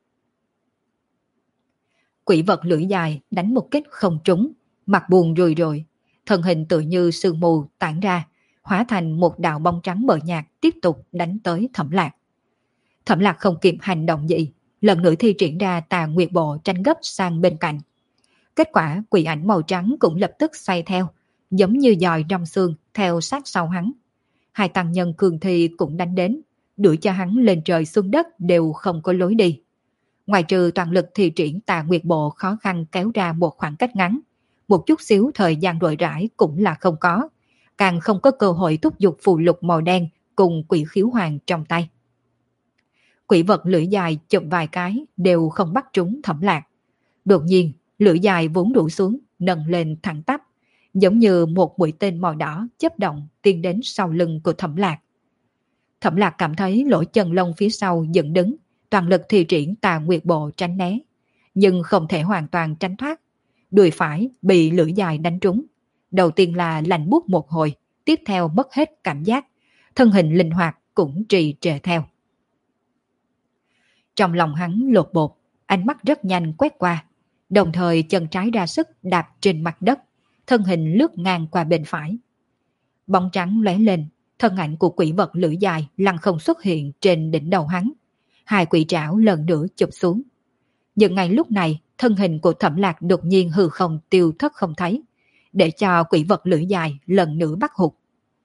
Quỷ vật lưỡi dài đánh một kích không trúng, mặt buồn rùi rùi, thân hình tự như sương mù tản ra, hóa thành một đạo bóng trắng mờ nhạt tiếp tục đánh tới Thẩm Lạc. Thẩm Lạc không kịp hành động gì, lần nữa thi triển ra Tà Nguyệt Bộ tranh gấp sang bên cạnh. Kết quả quỷ ảnh màu trắng cũng lập tức xoay theo, giống như dòi trong xương theo sát sau hắn. Hai tăng nhân cường thi cũng đánh đến, đuổi cho hắn lên trời xuống đất đều không có lối đi. Ngoài trừ toàn lực thi triển Tà Nguyệt Bộ khó khăn kéo ra một khoảng cách ngắn, một chút xíu thời gian rỗi rãi cũng là không có, càng không có cơ hội thúc giục phù lục màu đen cùng quỷ khiếu hoàng trong tay. Quỷ vật lưỡi dài chụp vài cái đều không bắt trúng Thẩm Lạc. Đột nhiên, lưỡi dài vốn rủ xuống, nâng lên thẳng tắp, giống như một mũi tên màu đỏ chớp động tiến đến sau lưng của Thẩm Lạc. Thẩm Lạc cảm thấy lỗ chân lông phía sau dựng đứng, toàn lực thi triển Tà Nguyệt Bộ tránh né, nhưng không thể hoàn toàn tránh thoát. Đùi phải bị lưỡi dài đánh trúng. Đầu tiên là lạnh buốt một hồi, tiếp theo mất hết cảm giác, thân hình linh hoạt cũng trì trệ theo. Trong lòng hắn lột bột, ánh mắt rất nhanh quét qua, đồng thời chân trái ra sức đạp trên mặt đất, thân hình lướt ngang qua bên phải. Bóng trắng lóe lên, thân ảnh của quỷ vật lưỡi dài lăng không xuất hiện trên đỉnh đầu hắn. Hai quỷ trảo lần nữa chụp xuống. Nhưng ngay lúc này, thân hình của Thẩm Lạc đột nhiên hư không tiêu thất không thấy, để cho quỷ vật lưỡi dài lần nữa bắt hụt.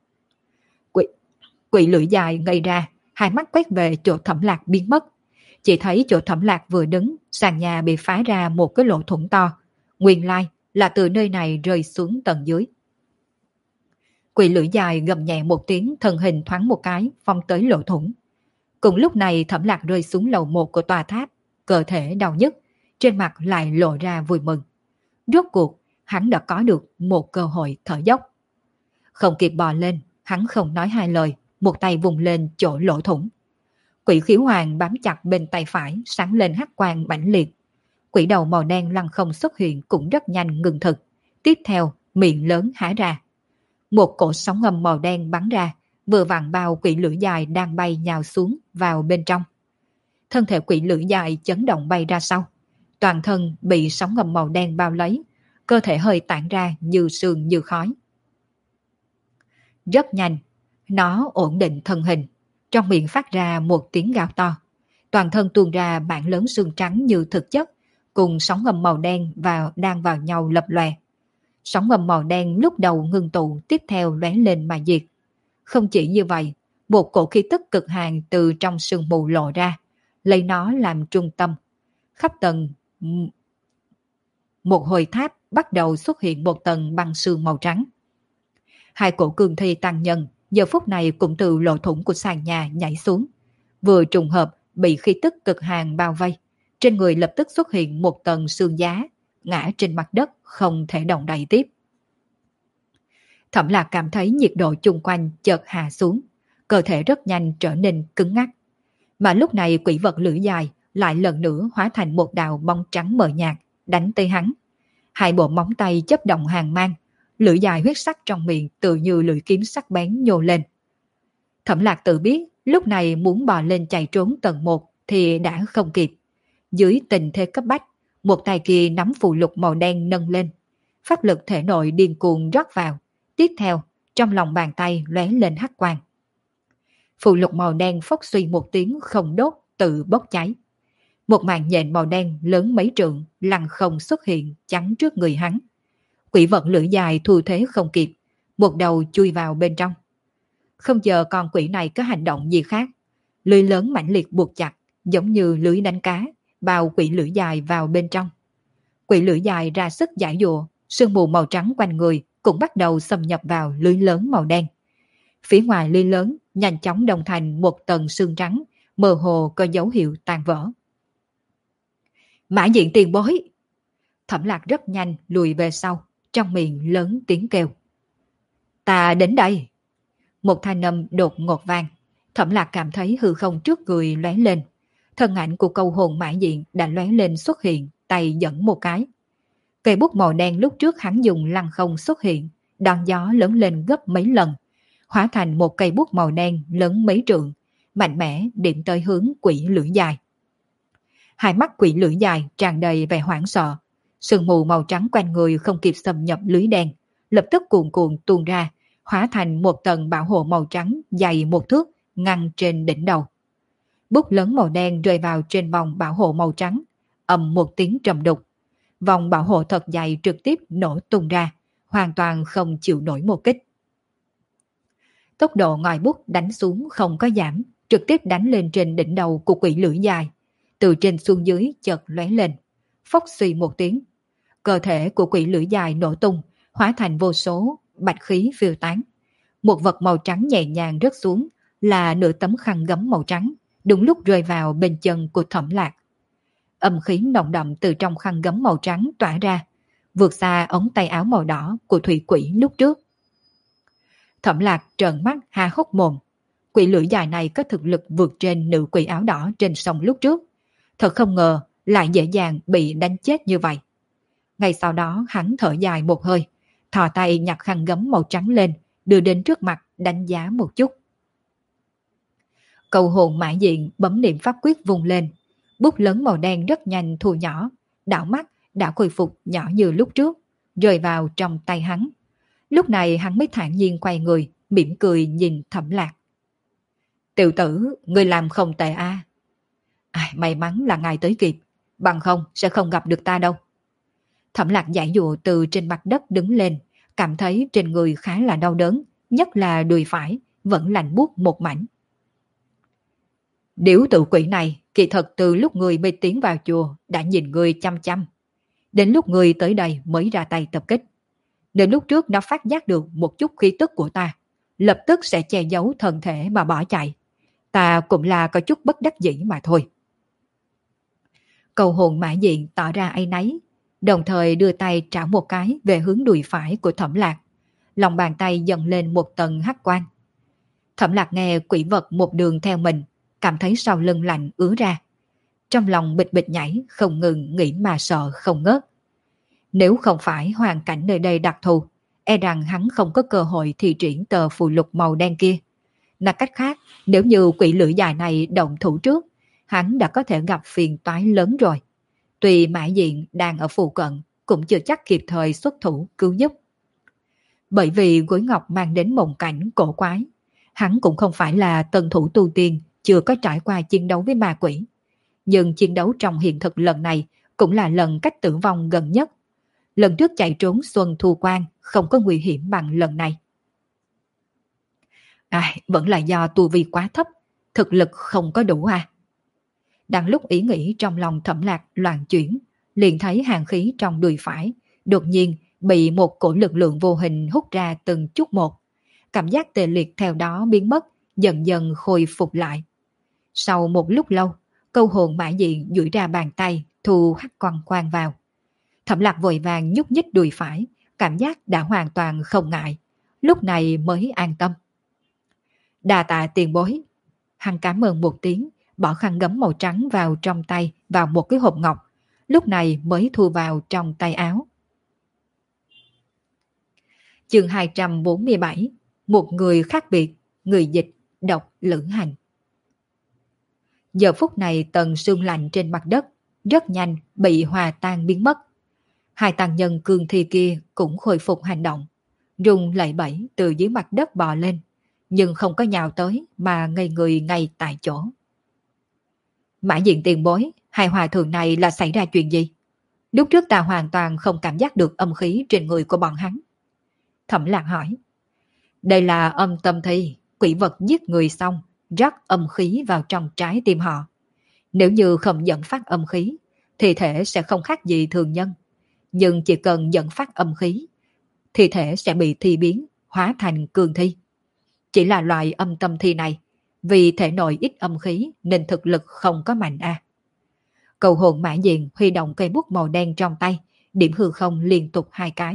Quỷ lưỡi dài ngây ra, hai mắt quét về chỗ Thẩm Lạc biến mất. Chỉ thấy chỗ Thẩm Lạc vừa đứng, sàn nhà bị phá ra một cái lỗ thủng to. Nguyên lai là từ nơi này rơi xuống tầng dưới. Quỷ lưỡi dài gầm nhẹ một tiếng, thân hình thoáng một cái, phong tới lỗ thủng. Cùng lúc này Thẩm Lạc rơi xuống lầu 1 của tòa tháp, cơ thể đau nhức, trên mặt lại lộ ra vui mừng. Rốt cuộc, hắn đã có được một cơ hội thở dốc. Không kịp bò lên, hắn không nói hai lời, một tay vùng lên chỗ lỗ thủng. Quỷ khiếu hoàng bám chặt bên tay phải, sáng lên hắc quang mãnh liệt. Quỷ đầu màu đen lăng không xuất hiện cũng rất nhanh ngừng thực. Tiếp theo, miệng lớn há ra. Một cổ sóng âm màu đen bắn ra, vừa vặn bao quỷ lưỡi dài đang bay nhào xuống vào bên trong. Thân thể quỷ lưỡi dài chấn động bay ra sau, toàn thân bị sóng ngầm màu đen bao lấy, cơ thể hơi tản ra như sương như khói. Rất nhanh, nó ổn định thân hình, trong miệng phát ra một tiếng gào to. Toàn thân tuôn ra mảng lớn xương trắng như thực chất, cùng sóng ngầm màu đen đang vào nhau lập lòe. Sóng ngầm màu đen lúc đầu ngưng tụ, tiếp theo lóe lên mà diệt. Không chỉ như vậy, một cổ khí tức cực hàn từ trong sương mù lộ ra, lấy nó làm trung tâm. Khắp tầng một hồi tháp bắt đầu xuất hiện một tầng băng sương màu trắng. Hai cổ cương thi tăng nhân giờ phút này cũng từ lỗ thủng của sàn nhà nhảy xuống, vừa trùng hợp bị khí tức cực hàn bao vây, trên người lập tức xuất hiện một tầng xương giá, ngã trên mặt đất không thể động đậy tiếp. Thẩm Lạc cảm thấy nhiệt độ chung quanh chợt hạ xuống, cơ thể rất nhanh trở nên cứng ngắc. Mà lúc này quỷ vật lưỡi dài lại lần nữa hóa thành một đạo bóng trắng mờ nhạt, đánh tới hắn. Hai bộ móng tay chớp động hàn mang, lưỡi dài huyết sắc trong miệng tự như lưỡi kiếm sắc bén nhô lên. Thẩm Lạc tự biết lúc này muốn bò lên chạy trốn tầng 1 thì đã không kịp. Dưới tình thế cấp bách, một tay kia nắm phù lục màu đen nâng lên, pháp lực thể nội điên cuồng rót vào. Tiếp theo, trong lòng bàn tay lóe lên hắc quang. Phù lục màu đen phốc suy một tiếng không đốt tự bốc cháy. Một màn nhện màu đen lớn mấy trượng lăng không xuất hiện chắn trước người hắn. Quỷ vật lưỡi dài thu thế không kịp, một đầu chui vào bên trong. Không chờ con quỷ này có hành động gì khác, lưỡi lớn mãnh liệt buộc chặt, giống như lưới đánh cá, bao quỷ lưỡi dài vào bên trong. Quỷ lưỡi dài ra sức giải dụa, sương mù màu trắng quanh người cũng bắt đầu xâm nhập vào lưới lớn màu đen. Phía ngoài lưới lớn nhanh chóng đồng thành một tầng sương trắng, mơ hồ có dấu hiệu tan vỡ. Mã Diện tiền bối! Thẩm Lạc rất nhanh lùi về sau, trong miệng lớn tiếng kêu. Ta đến đây! Một thanh âm đột ngột vang. Thẩm Lạc cảm thấy hư không trước người lóe lên. Thân ảnh của câu hồn Mã Diện đã lóe lên xuất hiện, tay dẫn một cái. Cây bút màu đen lúc trước hắn dùng lăng không xuất hiện, đón gió lớn lên gấp mấy lần, hóa thành một cây bút màu đen lớn mấy trượng, mạnh mẽ điểm tới hướng quỷ lưỡi dài. Hai mắt quỷ lưỡi dài tràn đầy vẻ hoảng sợ, sương mù màu trắng quanh người không kịp xâm nhập lưới đen, lập tức cuồn cuộn tuôn ra, hóa thành một tầng bảo hộ màu trắng dày một thước ngăn trên đỉnh đầu. Bút lớn màu đen rơi vào trên vòng bảo hộ màu trắng, ầm một tiếng trầm đục. Vòng bảo hộ thật dày trực tiếp nổ tung ra, hoàn toàn không chịu nổi một kích. Tốc độ ngòi bút đánh xuống không có giảm, trực tiếp đánh lên trên đỉnh đầu của quỷ lưỡi dài. Từ trên xuống dưới chợt lóe lên, phốc suy một tiếng. Cơ thể của quỷ lưỡi dài nổ tung, hóa thành vô số bạch khí phiêu tán. Một vật màu trắng nhẹ nhàng rớt xuống, là nửa tấm khăn gấm màu trắng, đúng lúc rơi vào bên chân của Thẩm Lạc. Âm khí nồng đậm từ trong khăn gấm màu trắng tỏa ra, vượt xa ống tay áo màu đỏ của thủy quỷ lúc trước. Thẩm Lạc trợn mắt há hốc mồm. Quỷ lưỡi dài này có thực lực vượt trên nữ quỷ áo đỏ trên sông lúc trước. Thật không ngờ lại dễ dàng bị đánh chết như vậy. Ngay sau đó hắn thở dài một hơi, thò tay nhặt khăn gấm màu trắng lên, đưa đến trước mặt đánh giá một chút. Cầu hồn Mã Diện bấm niệm pháp quyết vung lên, bút lớn màu đen rất nhanh thu nhỏ, đảo mắt đã khôi phục nhỏ như lúc trước, rơi vào trong tay hắn. Lúc này hắn mới thản nhiên quay người, mỉm cười nhìn Thẩm Lạc. Tiểu tử, ngươi làm không tệ a. May mắn là ngài tới kịp, bằng không sẽ không gặp được ta đâu. Thẩm Lạc giãy giụa từ trên mặt đất đứng lên, cảm thấy trên người khá là đau đớn, nhất là đùi phải, vẫn lạnh buốt một mảnh. Điểu tự quỷ này, kỳ thật từ lúc người mới tiến vào chùa đã nhìn người chăm chăm. Đến lúc người tới đây mới ra tay tập kích. Đến lúc trước nó phát giác được một chút khí tức của ta, lập tức sẽ che giấu thân thể mà bỏ chạy. Ta cũng là có chút bất đắc dĩ mà thôi. Cầu hồn Mã Diện tỏ ra áy náy, đồng thời đưa tay trảo một cái về hướng đùi phải của Thẩm Lạc. Lòng bàn tay dần lên một tầng hắc quang. Thẩm Lạc nghe quỷ vật một đường theo mình, cảm thấy sau lưng lạnh ứa ra. Trong lòng bịch bịch nhảy, không ngừng nghĩ mà sợ không ngớt. Nếu không phải hoàn cảnh nơi đây đặc thù, e rằng hắn không có cơ hội thi triển tờ phù lục màu đen kia. Nói cách khác, nếu như quỷ lưỡi dài này động thủ trước, hắn đã có thể gặp phiền toái lớn rồi. Tuy Mã Diện đang ở phụ cận, cũng chưa chắc kịp thời xuất thủ cứu giúp. Bởi vì gối ngọc mang đến mộng cảnh cổ quái, hắn cũng không phải là tân thủ tu tiên, chưa có trải qua chiến đấu với ma quỷ. Nhưng chiến đấu trong hiện thực lần này cũng là lần cách tử vong gần nhất. Lần trước chạy trốn Xuân Thu Quan không có nguy hiểm bằng lần này. Vẫn là do tu vi quá thấp, thực lực không có đủ à. Đang lúc ý nghĩ trong lòng Thẩm Lạc loạn chuyển, liền thấy hàn khí trong đùi phải, đột nhiên bị một cổ lực lượng vô hình hút ra từng chút một. Cảm giác tê liệt theo đó biến mất, dần dần khôi phục lại. Sau một lúc lâu, câu hồn Mã Diện duỗi ra bàn tay, thu hắc quang vào. Thẩm Lạc vội vàng nhúc nhích đùi phải, cảm giác đã hoàn toàn không ngại, lúc này mới an tâm. Đà tạ tiền bối. Hắn cảm ơn một tiếng, bỏ khăn gấm màu trắng vào trong tay, vào một cái hộp ngọc, lúc này mới thu vào trong tay áo. Chương 247. Một người khác biệt, người dịch, độc lữ hành. Giờ phút này tầng sương lạnh trên mặt đất rất nhanh bị hòa tan biến mất. Hai tàn nhân cương thi kia cũng khôi phục hành động, rung lẩy bẩy từ dưới mặt đất bò lên, nhưng không có nhào tới mà ngây người ngay tại chỗ. Mã Diện tiền bối, hai hòa thượng này là xảy ra chuyện gì? Lúc trước ta hoàn toàn không cảm giác được âm khí trên người của bọn hắn. Thẩm Lạc hỏi. Đây là âm tâm thi, quỷ vật giết người xong, rắc âm khí vào trong trái tim họ. Nếu như không dẫn phát âm khí, thì thể sẽ không khác gì thường nhân. Nhưng chỉ cần dẫn phát âm khí, thì thể sẽ bị thi biến, hóa thành cương thi. Chỉ là loại âm tâm thi này, vì thể nội ít âm khí nên thực lực không có mạnh a. Cầu hồn Mã Diện huy động cây bút màu đen trong tay, điểm hư không liên tục 2 cái.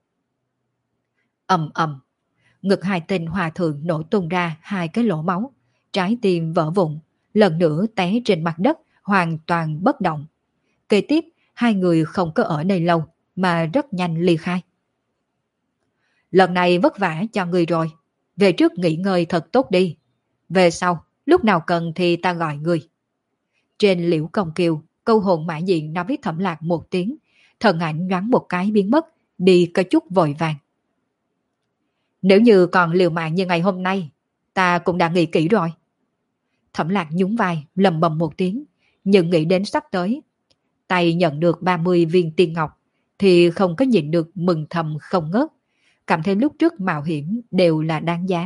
Ầm ầm, ngực hai tên hòa thượng nổ tung ra 2 cái lỗ máu, trái tim vỡ vụn, lần nữa té trên mặt đất, hoàn toàn bất động. Kế tiếp, hai người không có ở đây lâu, mà rất nhanh ly khai. Lần này vất vả cho người rồi, về trước nghỉ ngơi thật tốt đi. Về sau, lúc nào cần thì ta gọi người. Trên Liễu Công Kiều, câu hồn Mã Diện nói với Thẩm Lạc một tiếng, thần ảnh nhoáng một cái biến mất, đi có chút vội vàng. Nếu như còn liều mạng như ngày hôm nay, ta cũng đã nghĩ kỹ rồi. Thẩm Lạc nhún vai, lầm bầm một tiếng, nhưng nghĩ đến sắp tới, tay nhận được 30 viên tiên ngọc, thì không có nhịn được mừng thầm không ngớt, cảm thấy lúc trước mạo hiểm đều là đáng giá.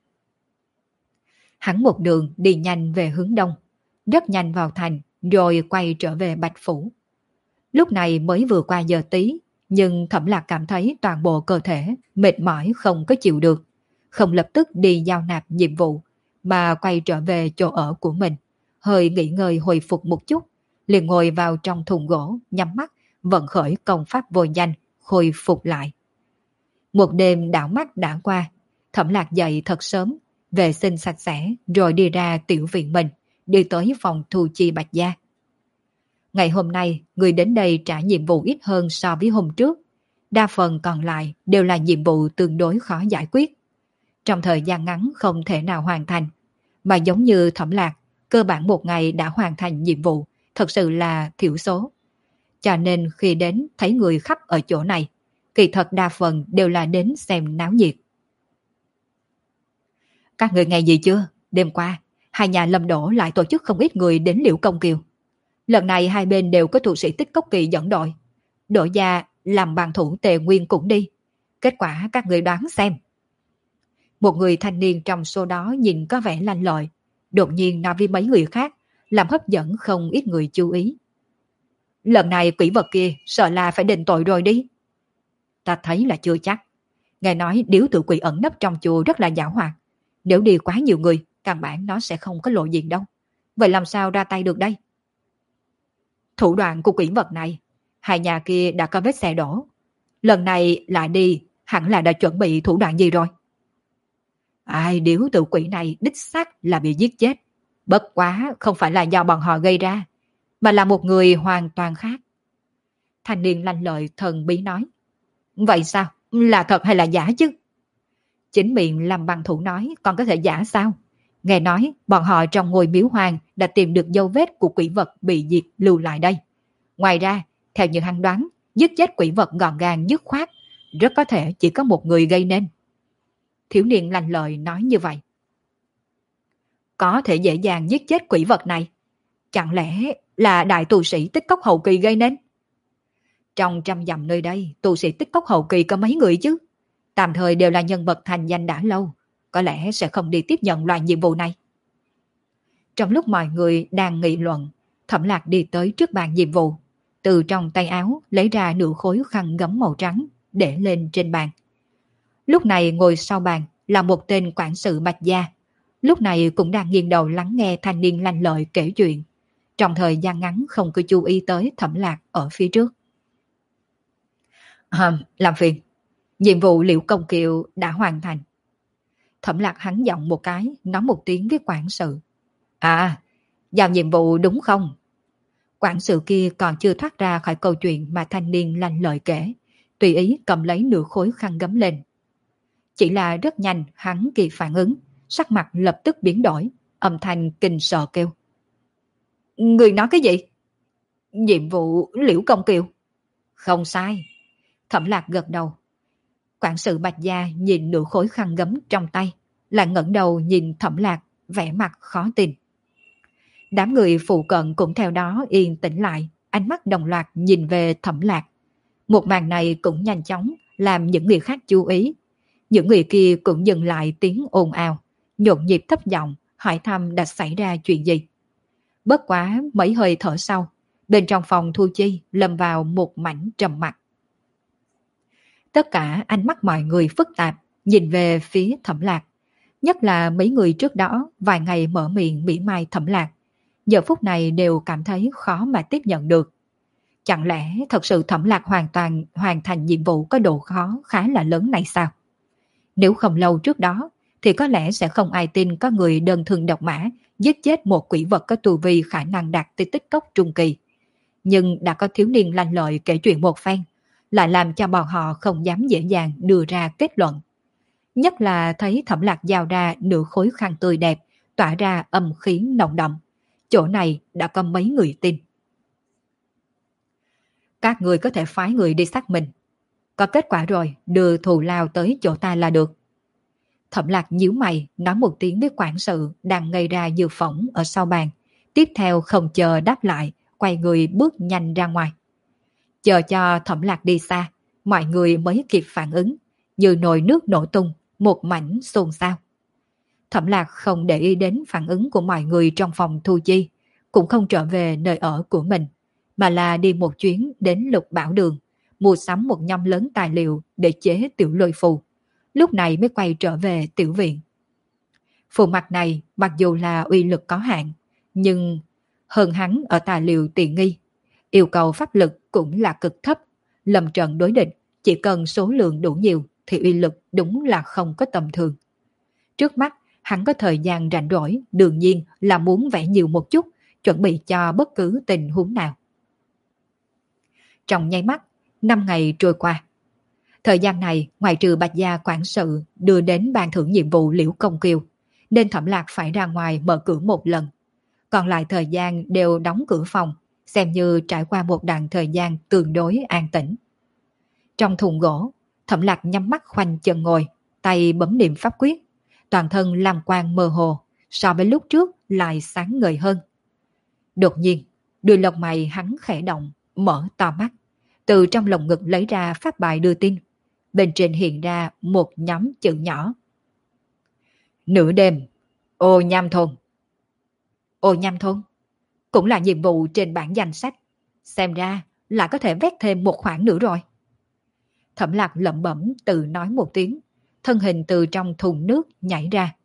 Hắn một đường đi nhanh về hướng đông, rất nhanh vào thành, rồi quay trở về Bạch Phủ. Lúc này mới vừa qua giờ tí, nhưng Thẩm Lạc cảm thấy toàn bộ cơ thể mệt mỏi không có chịu được, không lập tức đi giao nạp nhiệm vụ, mà quay trở về chỗ ở của mình, hơi nghỉ ngơi hồi phục một chút, liền ngồi vào trong thùng gỗ, nhắm mắt, vận khởi công pháp vô danh, khôi phục lại. Một đêm đảo mắt đã qua, Thẩm Lạc dậy thật sớm, vệ sinh sạch sẽ, rồi đi ra tiểu viện mình, đi tới phòng thu chi Bạch Gia. Ngày hôm nay, người đến đây trả nhiệm vụ ít hơn so với hôm trước. Đa phần còn lại đều là nhiệm vụ tương đối khó giải quyết. Trong thời gian ngắn không thể nào hoàn thành. Mà giống như Thẩm Lạc, cơ bản một ngày đã hoàn thành nhiệm vụ, thật sự là thiểu số. Cho nên khi đến thấy người khắp ở chỗ này, kỳ thật đa phần đều là đến xem náo nhiệt. Các người nghe gì chưa? Đêm qua, hai nhà Lâm Đỗ lại tổ chức không ít người đến Liễu Công Kiều. Lần này hai bên đều có thủ sĩ Tích Cốc Kỳ dẫn đội. Đỗ gia làm bàn thủ Tề Nguyên cũng đi. Kết quả các người đoán xem. Một người thanh niên trong số đó nhìn có vẻ lanh lợi, đột nhiên nói với mấy người khác, làm hấp dẫn không ít người chú ý. Lần này quỷ vật kia sợ là phải định tội rồi đi. Ta thấy là chưa chắc. Nghe nói điếu tự quỷ ẩn nấp trong chùa rất là giảo hoạt. Nếu đi quá nhiều người, căn bản nó sẽ không có lộ diện đâu. Vậy làm sao ra tay được đây? Thủ đoạn của quỷ vật này, hai nhà kia đã có vết xe đổ. Lần này lại đi, hẳn là đã chuẩn bị thủ đoạn gì rồi. Ai điếu tự quỷ này đích xác là bị giết chết. Bất quá không phải là do bọn họ gây ra, mà là một người hoàn toàn khác. Thanh niên lanh lợi thần bí nói. Vậy sao? Là thật hay là giả chứ? Chính miệng làm bằng thủ nói còn có thể giả sao? Nghe nói bọn họ trong ngôi miếu hoang đã tìm được dấu vết của quỷ vật bị diệt lưu lại đây. Ngoài ra, theo như hắn đoán, giết chết quỷ vật gọn gàng dứt khoát, rất có thể chỉ có một người gây nên. Thiếu niên lanh lợi nói như vậy. Có thể dễ dàng giết chết quỷ vật này. Chẳng lẽ là đại tu sĩ tích cốc hậu kỳ gây nên? Trong trăm dặm nơi đây, tu sĩ tích cốc hậu kỳ có mấy người chứ? Tạm thời đều là nhân vật thành danh đã lâu, có lẽ sẽ không đi tiếp nhận loại nhiệm vụ này. Trong lúc mọi người đang nghị luận, Thẩm Lạc đi tới trước bàn nhiệm vụ, từ trong tay áo lấy ra nửa khối khăn gấm màu trắng để lên trên bàn. Lúc này ngồi sau bàn là một tên quản sự Bạch Gia, lúc này cũng đang nghiêng đầu lắng nghe thanh niên lanh lợi kể chuyện, trong thời gian ngắn không cứ chú ý tới Thẩm Lạc ở phía trước. Làm phiền, nhiệm vụ Liễu Công Kiều đã hoàn thành. Thẩm Lạc hắn giọng một cái, nói một tiếng với quản sự. À, giao nhiệm vụ đúng không? Quản sự kia còn chưa thoát ra khỏi câu chuyện mà thanh niên lanh lợi kể, tùy ý cầm lấy nửa khối khăn gấm lên. Chỉ là rất nhanh hắn kịp phản ứng, sắc mặt lập tức biến đổi, âm thanh kinh sợ kêu. Người nói cái gì? Nhiệm vụ Liễu Công Kiều. Không sai. Thẩm Lạc gật đầu. Quản sự Bạch Gia nhìn nửa khối khăn gấm trong tay, lại ngẩng đầu nhìn Thẩm Lạc, vẻ mặt khó tin. Đám người phụ cận cũng theo đó yên tĩnh lại, ánh mắt đồng loạt nhìn về Thẩm Lạc. Một màn này cũng nhanh chóng làm những người khác chú ý. Những người kia cũng dừng lại tiếng ồn ào, nhộn nhịp thấp giọng hỏi thăm đã xảy ra chuyện gì. Bất quá mấy hơi thở sau, bên trong phòng Thu Chi lâm vào một mảnh trầm mặc. Tất cả ánh mắt mọi người phức tạp nhìn về phía Thẩm Lạc, nhất là mấy người trước đó vài ngày mở miệng mỉa mai Thẩm Lạc, giờ phút này đều cảm thấy khó mà tiếp nhận được. Chẳng lẽ thật sự Thẩm Lạc hoàn toàn hoàn thành nhiệm vụ có độ khó khá là lớn này sao? Nếu không lâu trước đó thì có lẽ sẽ không ai tin có người đơn thương độc mã giết chết một quỷ vật có tu vi khả năng đạt tới tích cốc trung kỳ. Nhưng đã có thiếu niên lanh lợi kể chuyện một phen, lại làm cho bọn họ không dám dễ dàng đưa ra kết luận. Nhất là thấy Thẩm Lạc giao ra nửa khối khăn tươi đẹp, tỏa ra âm khí nồng đậm. Chỗ này đã có mấy người tin. Các người có thể phái người đi xác minh. Có kết quả rồi, đưa thù lao tới chỗ ta là được. Thẩm Lạc nhíu mày, nói một tiếng với quản sự đang ngây ra như phỏng ở sau bàn. Tiếp theo không chờ đáp lại, quay người bước nhanh ra ngoài. Chờ cho Thẩm Lạc đi xa, mọi người mới kịp phản ứng, như nồi nước nổ tung, một mảnh xôn xao. Thẩm Lạc không để ý đến phản ứng của mọi người trong phòng Thu Chi, cũng không trở về nơi ở của mình, mà là đi một chuyến đến Lục Bảo Đường, mua sắm một nhóm lớn tài liệu để chế tiểu lôi phù. Lúc này mới quay trở về tiểu viện. Phù mặt này mặc dù là uy lực có hạn, nhưng hơn hắn ở tài liệu tiện nghi. Yêu cầu pháp lực cũng là cực thấp. Lâm trận đối địch, chỉ cần số lượng đủ nhiều thì uy lực đúng là không có tầm thường. Trước mắt, hắn có thời gian rảnh rỗi, đương nhiên là muốn vẽ nhiều một chút, chuẩn bị cho bất cứ tình huống nào. Trong nháy mắt, 5 ngày trôi qua. Thời gian này, ngoài trừ Bạch Gia quản sự đưa đến ban thưởng nhiệm vụ Liễu Công Kiều, nên Thẩm Lạc phải ra ngoài mở cửa một lần. Còn lại thời gian đều đóng cửa phòng, xem như trải qua một đoạn thời gian tương đối an tĩnh. Trong thùng gỗ, Thẩm Lạc nhắm mắt khoanh chân ngồi, tay bấm niệm pháp quyết, toàn thân lam quang mơ hồ, so với lúc trước lại sáng ngời hơn. Đột nhiên, đuôi lông mày hắn khẽ động, mở to mắt, từ trong lồng ngực lấy ra pháp bài đưa tin. Bên trên hiện ra một nhóm chữ nhỏ. Nửa đêm, Ô Nham Thôn. Ô Nham Thôn cũng là nhiệm vụ trên bảng danh sách. Xem ra là có thể vét thêm một khoản nữa rồi. Thẩm Lạc lẩm bẩm tự nói một tiếng, thân hình từ trong thùng nước nhảy ra.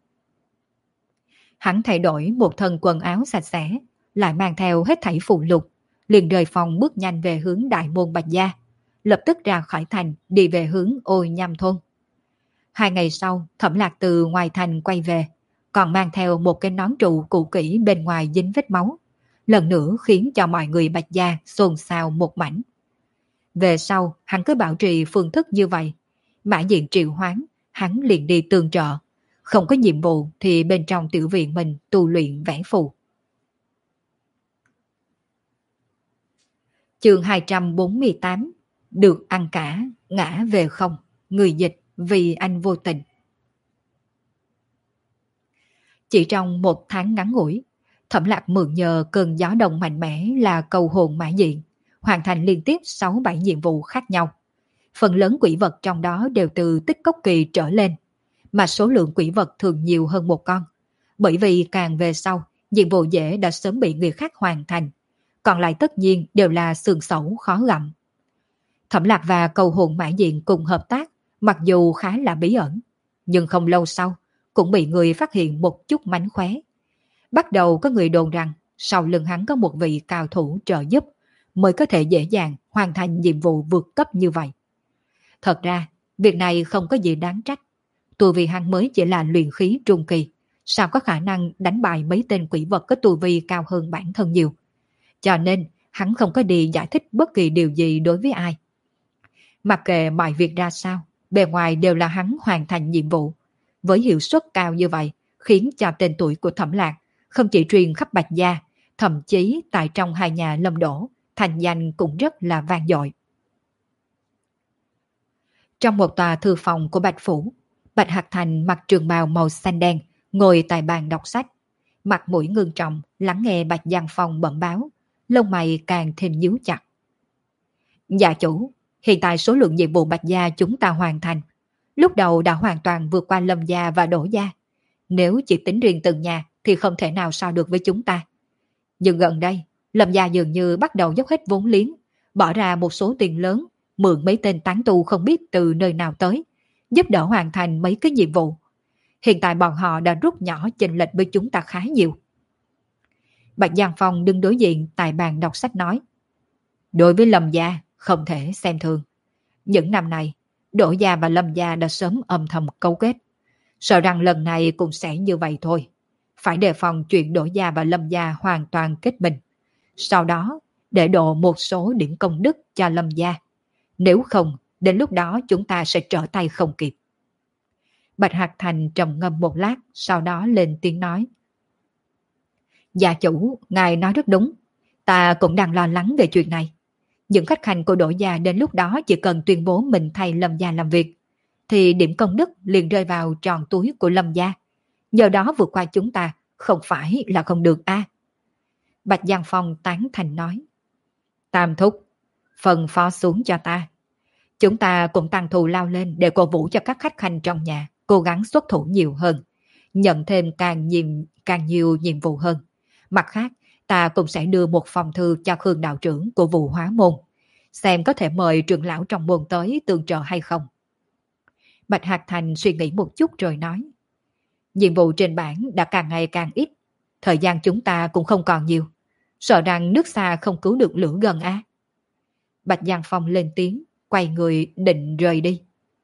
Hắn thay đổi một thân quần áo sạch sẽ, lại mang theo hết thảy phụ lục, liền rời phòng bước nhanh về hướng đại môn Bạch Gia, lập tức ra khỏi thành đi về hướng Ô Nham Thôn. 2 ngày sau, Thẩm Lạc từ ngoài thành quay về, còn mang theo một cái nón trụ cũ kỹ bên ngoài dính vết máu, lần nữa khiến cho mọi người Bạch Gia xôn xao một mảnh. Về sau, hắn cứ bảo trì phương thức như vậy, mã diện triệu hoán, hắn liền đi tương trợ, không có nhiệm vụ thì bên trong tiểu viện mình tu luyện vẽ phù. Chương 248. Được ăn cả, ngã về không. Người dịch vì anh vô tình. Chỉ trong một tháng ngắn ngủi, Thẩm Lạc mượn nhờ cơn gió đông mạnh mẽ là cầu hồn mã diện, hoàn thành liên tiếp 6-7 nhiệm vụ khác nhau. Phần lớn quỷ vật trong đó đều từ tích cốc kỳ trở lên, mà số lượng quỷ vật thường nhiều hơn một con. Bởi vì càng về sau, nhiệm vụ dễ đã sớm bị người khác hoàn thành, còn lại tất nhiên đều là xương xẩu khó gặm. Thẩm Lạc và cầu hồn mã diện cùng hợp tác, mặc dù khá là bí ẩn, nhưng không lâu sau cũng bị người phát hiện một chút mánh khóe. Bắt đầu có người đồn rằng sau lưng hắn có một vị cao thủ trợ giúp mới có thể dễ dàng hoàn thành nhiệm vụ vượt cấp như vậy. Thật ra, việc này không có gì đáng trách. Tu vi hắn mới chỉ là luyện khí trung kỳ, sao có khả năng đánh bại mấy tên quỷ vật có tu vi cao hơn bản thân nhiều. Cho nên, hắn không có đi giải thích bất kỳ điều gì đối với ai. Mặc kệ mọi việc ra sao, bề ngoài đều là hắn hoàn thành nhiệm vụ. Với hiệu suất cao như vậy, khiến cho tên tuổi của Thẩm Lạc không chỉ truyền khắp Bạch Gia, thậm chí tại trong hai nhà Lâm Đỗ, thành danh cũng rất là vang dội. Trong một tòa thư phòng của Bạch Phủ, Bạch Hạc Thành mặc trường bào màu xanh đen, ngồi tại bàn đọc sách. Mặt mũi ngưng trọng, lắng nghe Bạch Giang Phong bẩm báo, lông mày càng thêm nhíu chặt. Dạ chủ, hiện tại số lượng nhiệm vụ Bạch Gia chúng ta hoàn thành. Lúc đầu đã hoàn toàn vượt qua Lâm Gia và Đỗ Gia. Nếu chỉ tính riêng từng nhà thì không thể nào so được với chúng ta. Nhưng gần đây, Lâm Gia dường như bắt đầu dốc hết vốn liếng, bỏ ra một số tiền lớn, mượn mấy tên tán tu không biết từ nơi nào tới, giúp đỡ hoàn thành mấy cái nhiệm vụ. Hiện tại bọn họ đã rút nhỏ chênh lệch với chúng ta khá nhiều. Bạch Giang Phong đứng đối diện tại bàn đọc sách nói. Đối với Lâm Gia, không thể xem thường. Những năm này, Đỗ Gia và Lâm Gia đã sớm âm thầm cấu kết. Sợ rằng lần này cũng sẽ như vậy thôi. Phải đề phòng chuyện Đỗ Gia và Lâm Gia hoàn toàn kết minh. Sau đó, để độ một số điểm công đức cho Lâm Gia. Nếu không, đến lúc đó chúng ta sẽ trở tay không kịp. Bạch Hạc Thành trầm ngâm một lát, sau đó lên tiếng nói. Gia chủ, ngài nói rất đúng. Ta cũng đang lo lắng về chuyện này. Những khách khanh của Đỗ Gia đến lúc đó chỉ cần tuyên bố mình thay Lâm Gia làm việc, thì điểm công đức liền rơi vào tròn túi của Lâm Gia. Nhờ đó vượt qua chúng ta, không phải là không được a. Bạch Giang Phong tán thành nói. Tam thúc, phần phó xuống cho ta. Chúng ta cũng tăng thù lao lên để cổ vũ cho các khách khanh trong nhà cố gắng xuất thủ nhiều hơn, nhận thêm càng nhiều nhiệm vụ hơn. Mặt khác, ta cũng sẽ đưa một phòng thư cho Khương đạo trưởng của vụ hóa môn, xem có thể mời trưởng lão trong môn tới tương trợ hay không. Bạch Hạc Thành suy nghĩ một chút rồi nói. Nhiệm vụ trên bảng đã càng ngày càng ít, thời gian chúng ta cũng không còn nhiều, sợ rằng nước xa không cứu được lửa gần á. Bạch Giang Phong lên tiếng, quay người định rời đi.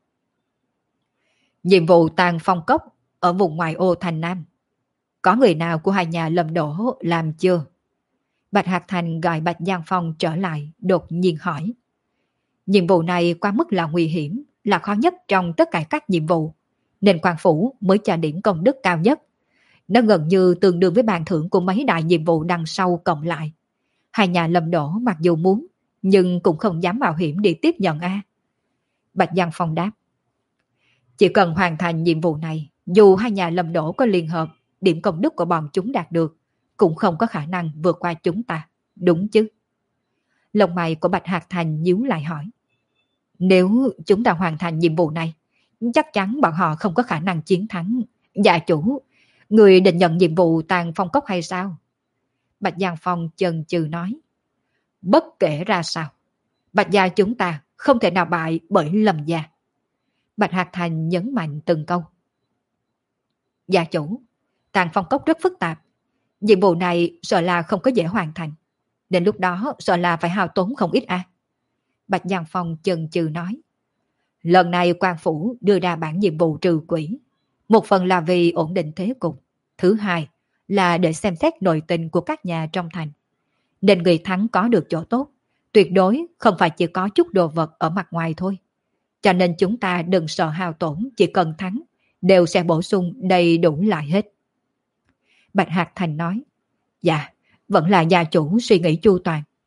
Nhiệm vụ tàn phong cốc ở vùng ngoại ô thành Nam. Có người nào của hai nhà Lâm Đỗ làm chưa? Bạch Hạc Thành gọi Bạch Giang Phong trở lại, đột nhiên hỏi. Nhiệm vụ này quá mức là nguy hiểm, là khó nhất trong tất cả các nhiệm vụ, nên quan phủ mới cho điểm công đức cao nhất. Nó gần như tương đương với bàn thưởng của mấy đại nhiệm vụ đằng sau cộng lại. Hai nhà Lâm Đỗ mặc dù muốn, nhưng cũng không dám mạo hiểm đi tiếp nhận a. Bạch Giang Phong đáp. Chỉ cần hoàn thành nhiệm vụ này, dù hai nhà Lâm Đỗ có liên hợp, điểm công đức của bọn chúng đạt được, cũng không có khả năng vượt qua chúng ta, đúng chứ? Lông mày của Bạch Hạc Thành nhíu lại hỏi. Nếu chúng ta hoàn thành nhiệm vụ này, chắc chắn bọn họ không có khả năng chiến thắng. Dạ chủ, người định nhận nhiệm vụ tàn phong cốc hay sao? Bạch Giang Phong chần chừ nói. Bất kể ra sao, Bạch gia chúng ta không thể nào bại bởi Lâm gia. Bạch Hạc Thành nhấn mạnh từng câu. Gia chủ, tàn phong cốc rất phức tạp. Nhiệm vụ này sợ là không có dễ hoàn thành. Đến lúc đó sợ là phải hao tốn không ít a. Bạch Giang Phong chần chừ nói. Lần này quan phủ đưa ra bản nhiệm vụ trừ quỷ. Một phần là vì ổn định thế cục. Thứ hai là để xem xét nội tình của các nhà trong thành. Nên người thắng có được chỗ tốt. Tuyệt đối không phải chỉ có chút đồ vật ở mặt ngoài thôi. Cho nên chúng ta đừng sợ hao tổn, chỉ cần thắng, đều sẽ bổ sung đầy đủ lại hết. Bạch Hạc Thành nói. Dạ, vẫn là gia chủ suy nghĩ chu toàn.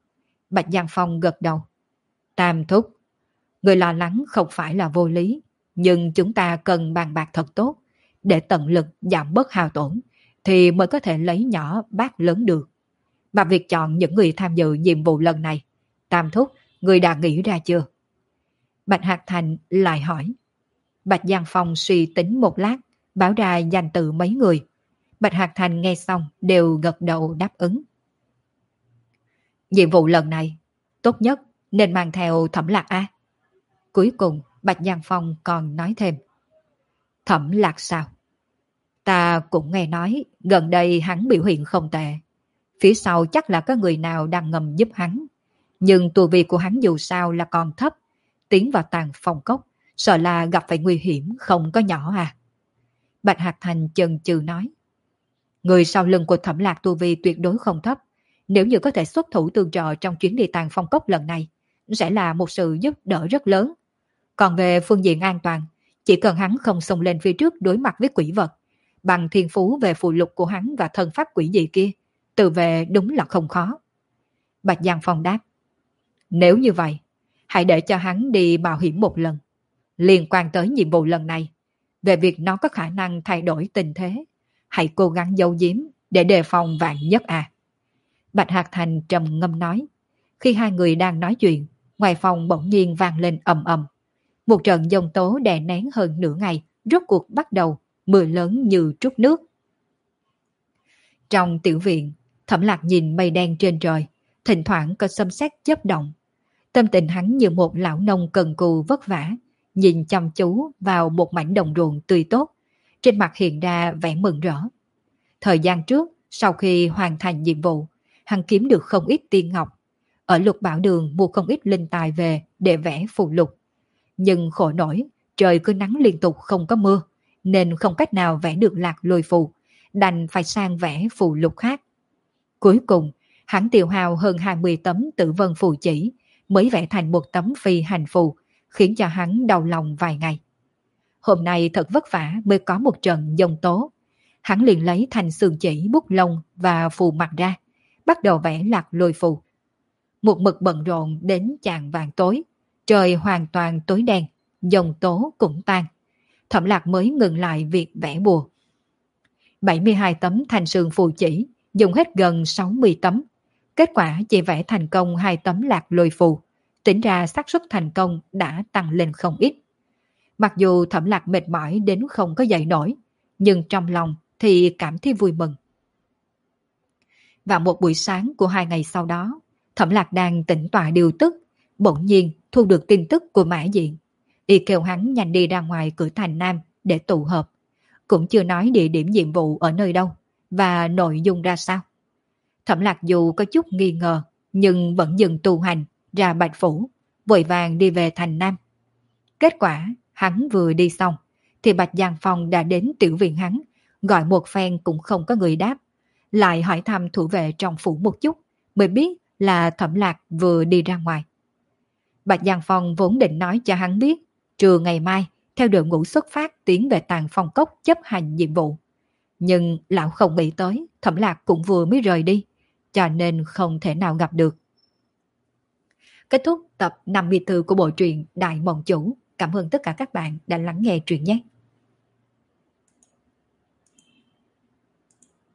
Bạch Giang Phong gật đầu. Tam thúc, người lo lắng không phải là vô lý, nhưng chúng ta cần bàn bạc thật tốt, để tận lực giảm bớt hao tổn, thì mới có thể lấy nhỏ bác lớn được. Mà việc chọn những người tham dự nhiệm vụ lần này, Tam thúc, người đã nghĩ ra chưa? Bạch Hạc Thành lại hỏi. Bạch Giang Phong suy tính một lát, báo ra danh từ mấy người. Bạch Hạc Thành nghe xong đều gật đầu đáp ứng. Nhiệm vụ lần này, tốt nhất nên mang theo Thẩm Lạc A. Cuối cùng, Bạch Giang Phong còn nói thêm. Thẩm Lạc sao? Ta cũng nghe nói, gần đây hắn biểu hiện không tệ. Phía sau chắc là có người nào đang ngầm giúp hắn. Nhưng tu vi của hắn dù sao là còn thấp. Tiến vào tàng phong cốc, sợ là gặp phải nguy hiểm không có nhỏ à. Bạch Hạc Thành chần chừ nói. Người sau lưng của Thẩm Lạc tu vi tuyệt đối không thấp. Nếu như có thể xuất thủ tương trợ trong chuyến đi tàng phong cốc lần này, sẽ là một sự giúp đỡ rất lớn. Còn về phương diện an toàn, chỉ cần hắn không xông lên phía trước đối mặt với quỷ vật, bằng thiên phú về phù lục của hắn và thân pháp quỷ dị kia, tự vệ đúng là không khó. Bạch Giang Phong đáp. Nếu như vậy, hãy để cho hắn đi mạo hiểm một lần. Liên quan tới nhiệm vụ lần này, về việc nó có khả năng thay đổi tình thế, hãy cố gắng giấu giếm để đề phòng vạn nhất à. Bạch Hạc Thành trầm ngâm nói. Khi hai người đang nói chuyện, ngoài phòng bỗng nhiên vang lên ầm ầm. Một trận giông tố đè nén hơn nửa ngày, rốt cuộc bắt đầu, mưa lớn như trút nước. Trong tiểu viện, Thẩm Lạc nhìn mây đen trên trời, thỉnh thoảng có xâm xét chớp động. Tâm tình hắn như một lão nông cần cù vất vả, nhìn chăm chú vào một mảnh đồng ruộng tươi tốt, trên mặt hiện ra vẻ mừng rỡ. Thời gian trước, sau khi hoàn thành nhiệm vụ, hắn kiếm được không ít tiên ngọc. Ở Lục Bảo Đường mua không ít linh tài về để vẽ phù lục. Nhưng khổ nổi, trời cứ nắng liên tục không có mưa, nên không cách nào vẽ được lạc lôi phù, đành phải sang vẽ phù lục khác. Cuối cùng, hắn tiêu hao hơn 20 tấm tử vân phù chỉ, mới vẽ thành một tấm phi hành phù, khiến cho hắn đau lòng vài ngày. Hôm nay thật vất vả mới có một trận giông tố. Hắn liền lấy thành sườn chỉ, bút lông và phù mặt ra, bắt đầu vẽ lạc lôi phù. Một mực bận rộn đến chạng vàng tối, trời hoàn toàn tối đen, giông tố cũng tan. Thẩm Lạc mới ngừng lại việc vẽ bùa. 72 tấm thành sườn phù chỉ, dùng hết gần 60 tấm. Kết quả chỉ vẽ thành công 2 tấm lạc lôi phù, tính ra xác suất thành công đã tăng lên không ít. Mặc dù Thẩm Lạc mệt mỏi đến không có dậy nổi, nhưng trong lòng thì cảm thấy vui mừng. Vào một buổi sáng của 2 ngày sau đó, Thẩm Lạc đang tĩnh tọa điều tức, bỗng nhiên thu được tin tức của Mã Diện. Y kêu hắn nhanh đi ra ngoài cửa thành Nam để tụ họp, cũng chưa nói địa điểm nhiệm vụ ở nơi đâu và nội dung ra sao. Thẩm Lạc dù có chút nghi ngờ, nhưng vẫn dừng tu hành ra Bạch Phủ, vội vàng đi về thành Nam. Kết quả, hắn vừa đi xong, thì Bạch Giang Phong đã đến tiểu viện hắn, gọi một phen cũng không có người đáp. Lại hỏi thăm thủ vệ trong phủ một chút, mới biết là Thẩm Lạc vừa đi ra ngoài. Bạch Giang Phong vốn định nói cho hắn biết, trưa ngày mai, theo đội ngũ xuất phát tiến về Tàng Phong Cốc chấp hành nhiệm vụ. Nhưng lão không nghĩ tới, Thẩm Lạc cũng vừa mới rời đi, cho nên không thể nào gặp được. Kết thúc tập 54 của bộ truyện Đại Mộng Chủ. Cảm ơn tất cả các bạn đã lắng nghe truyện nhé.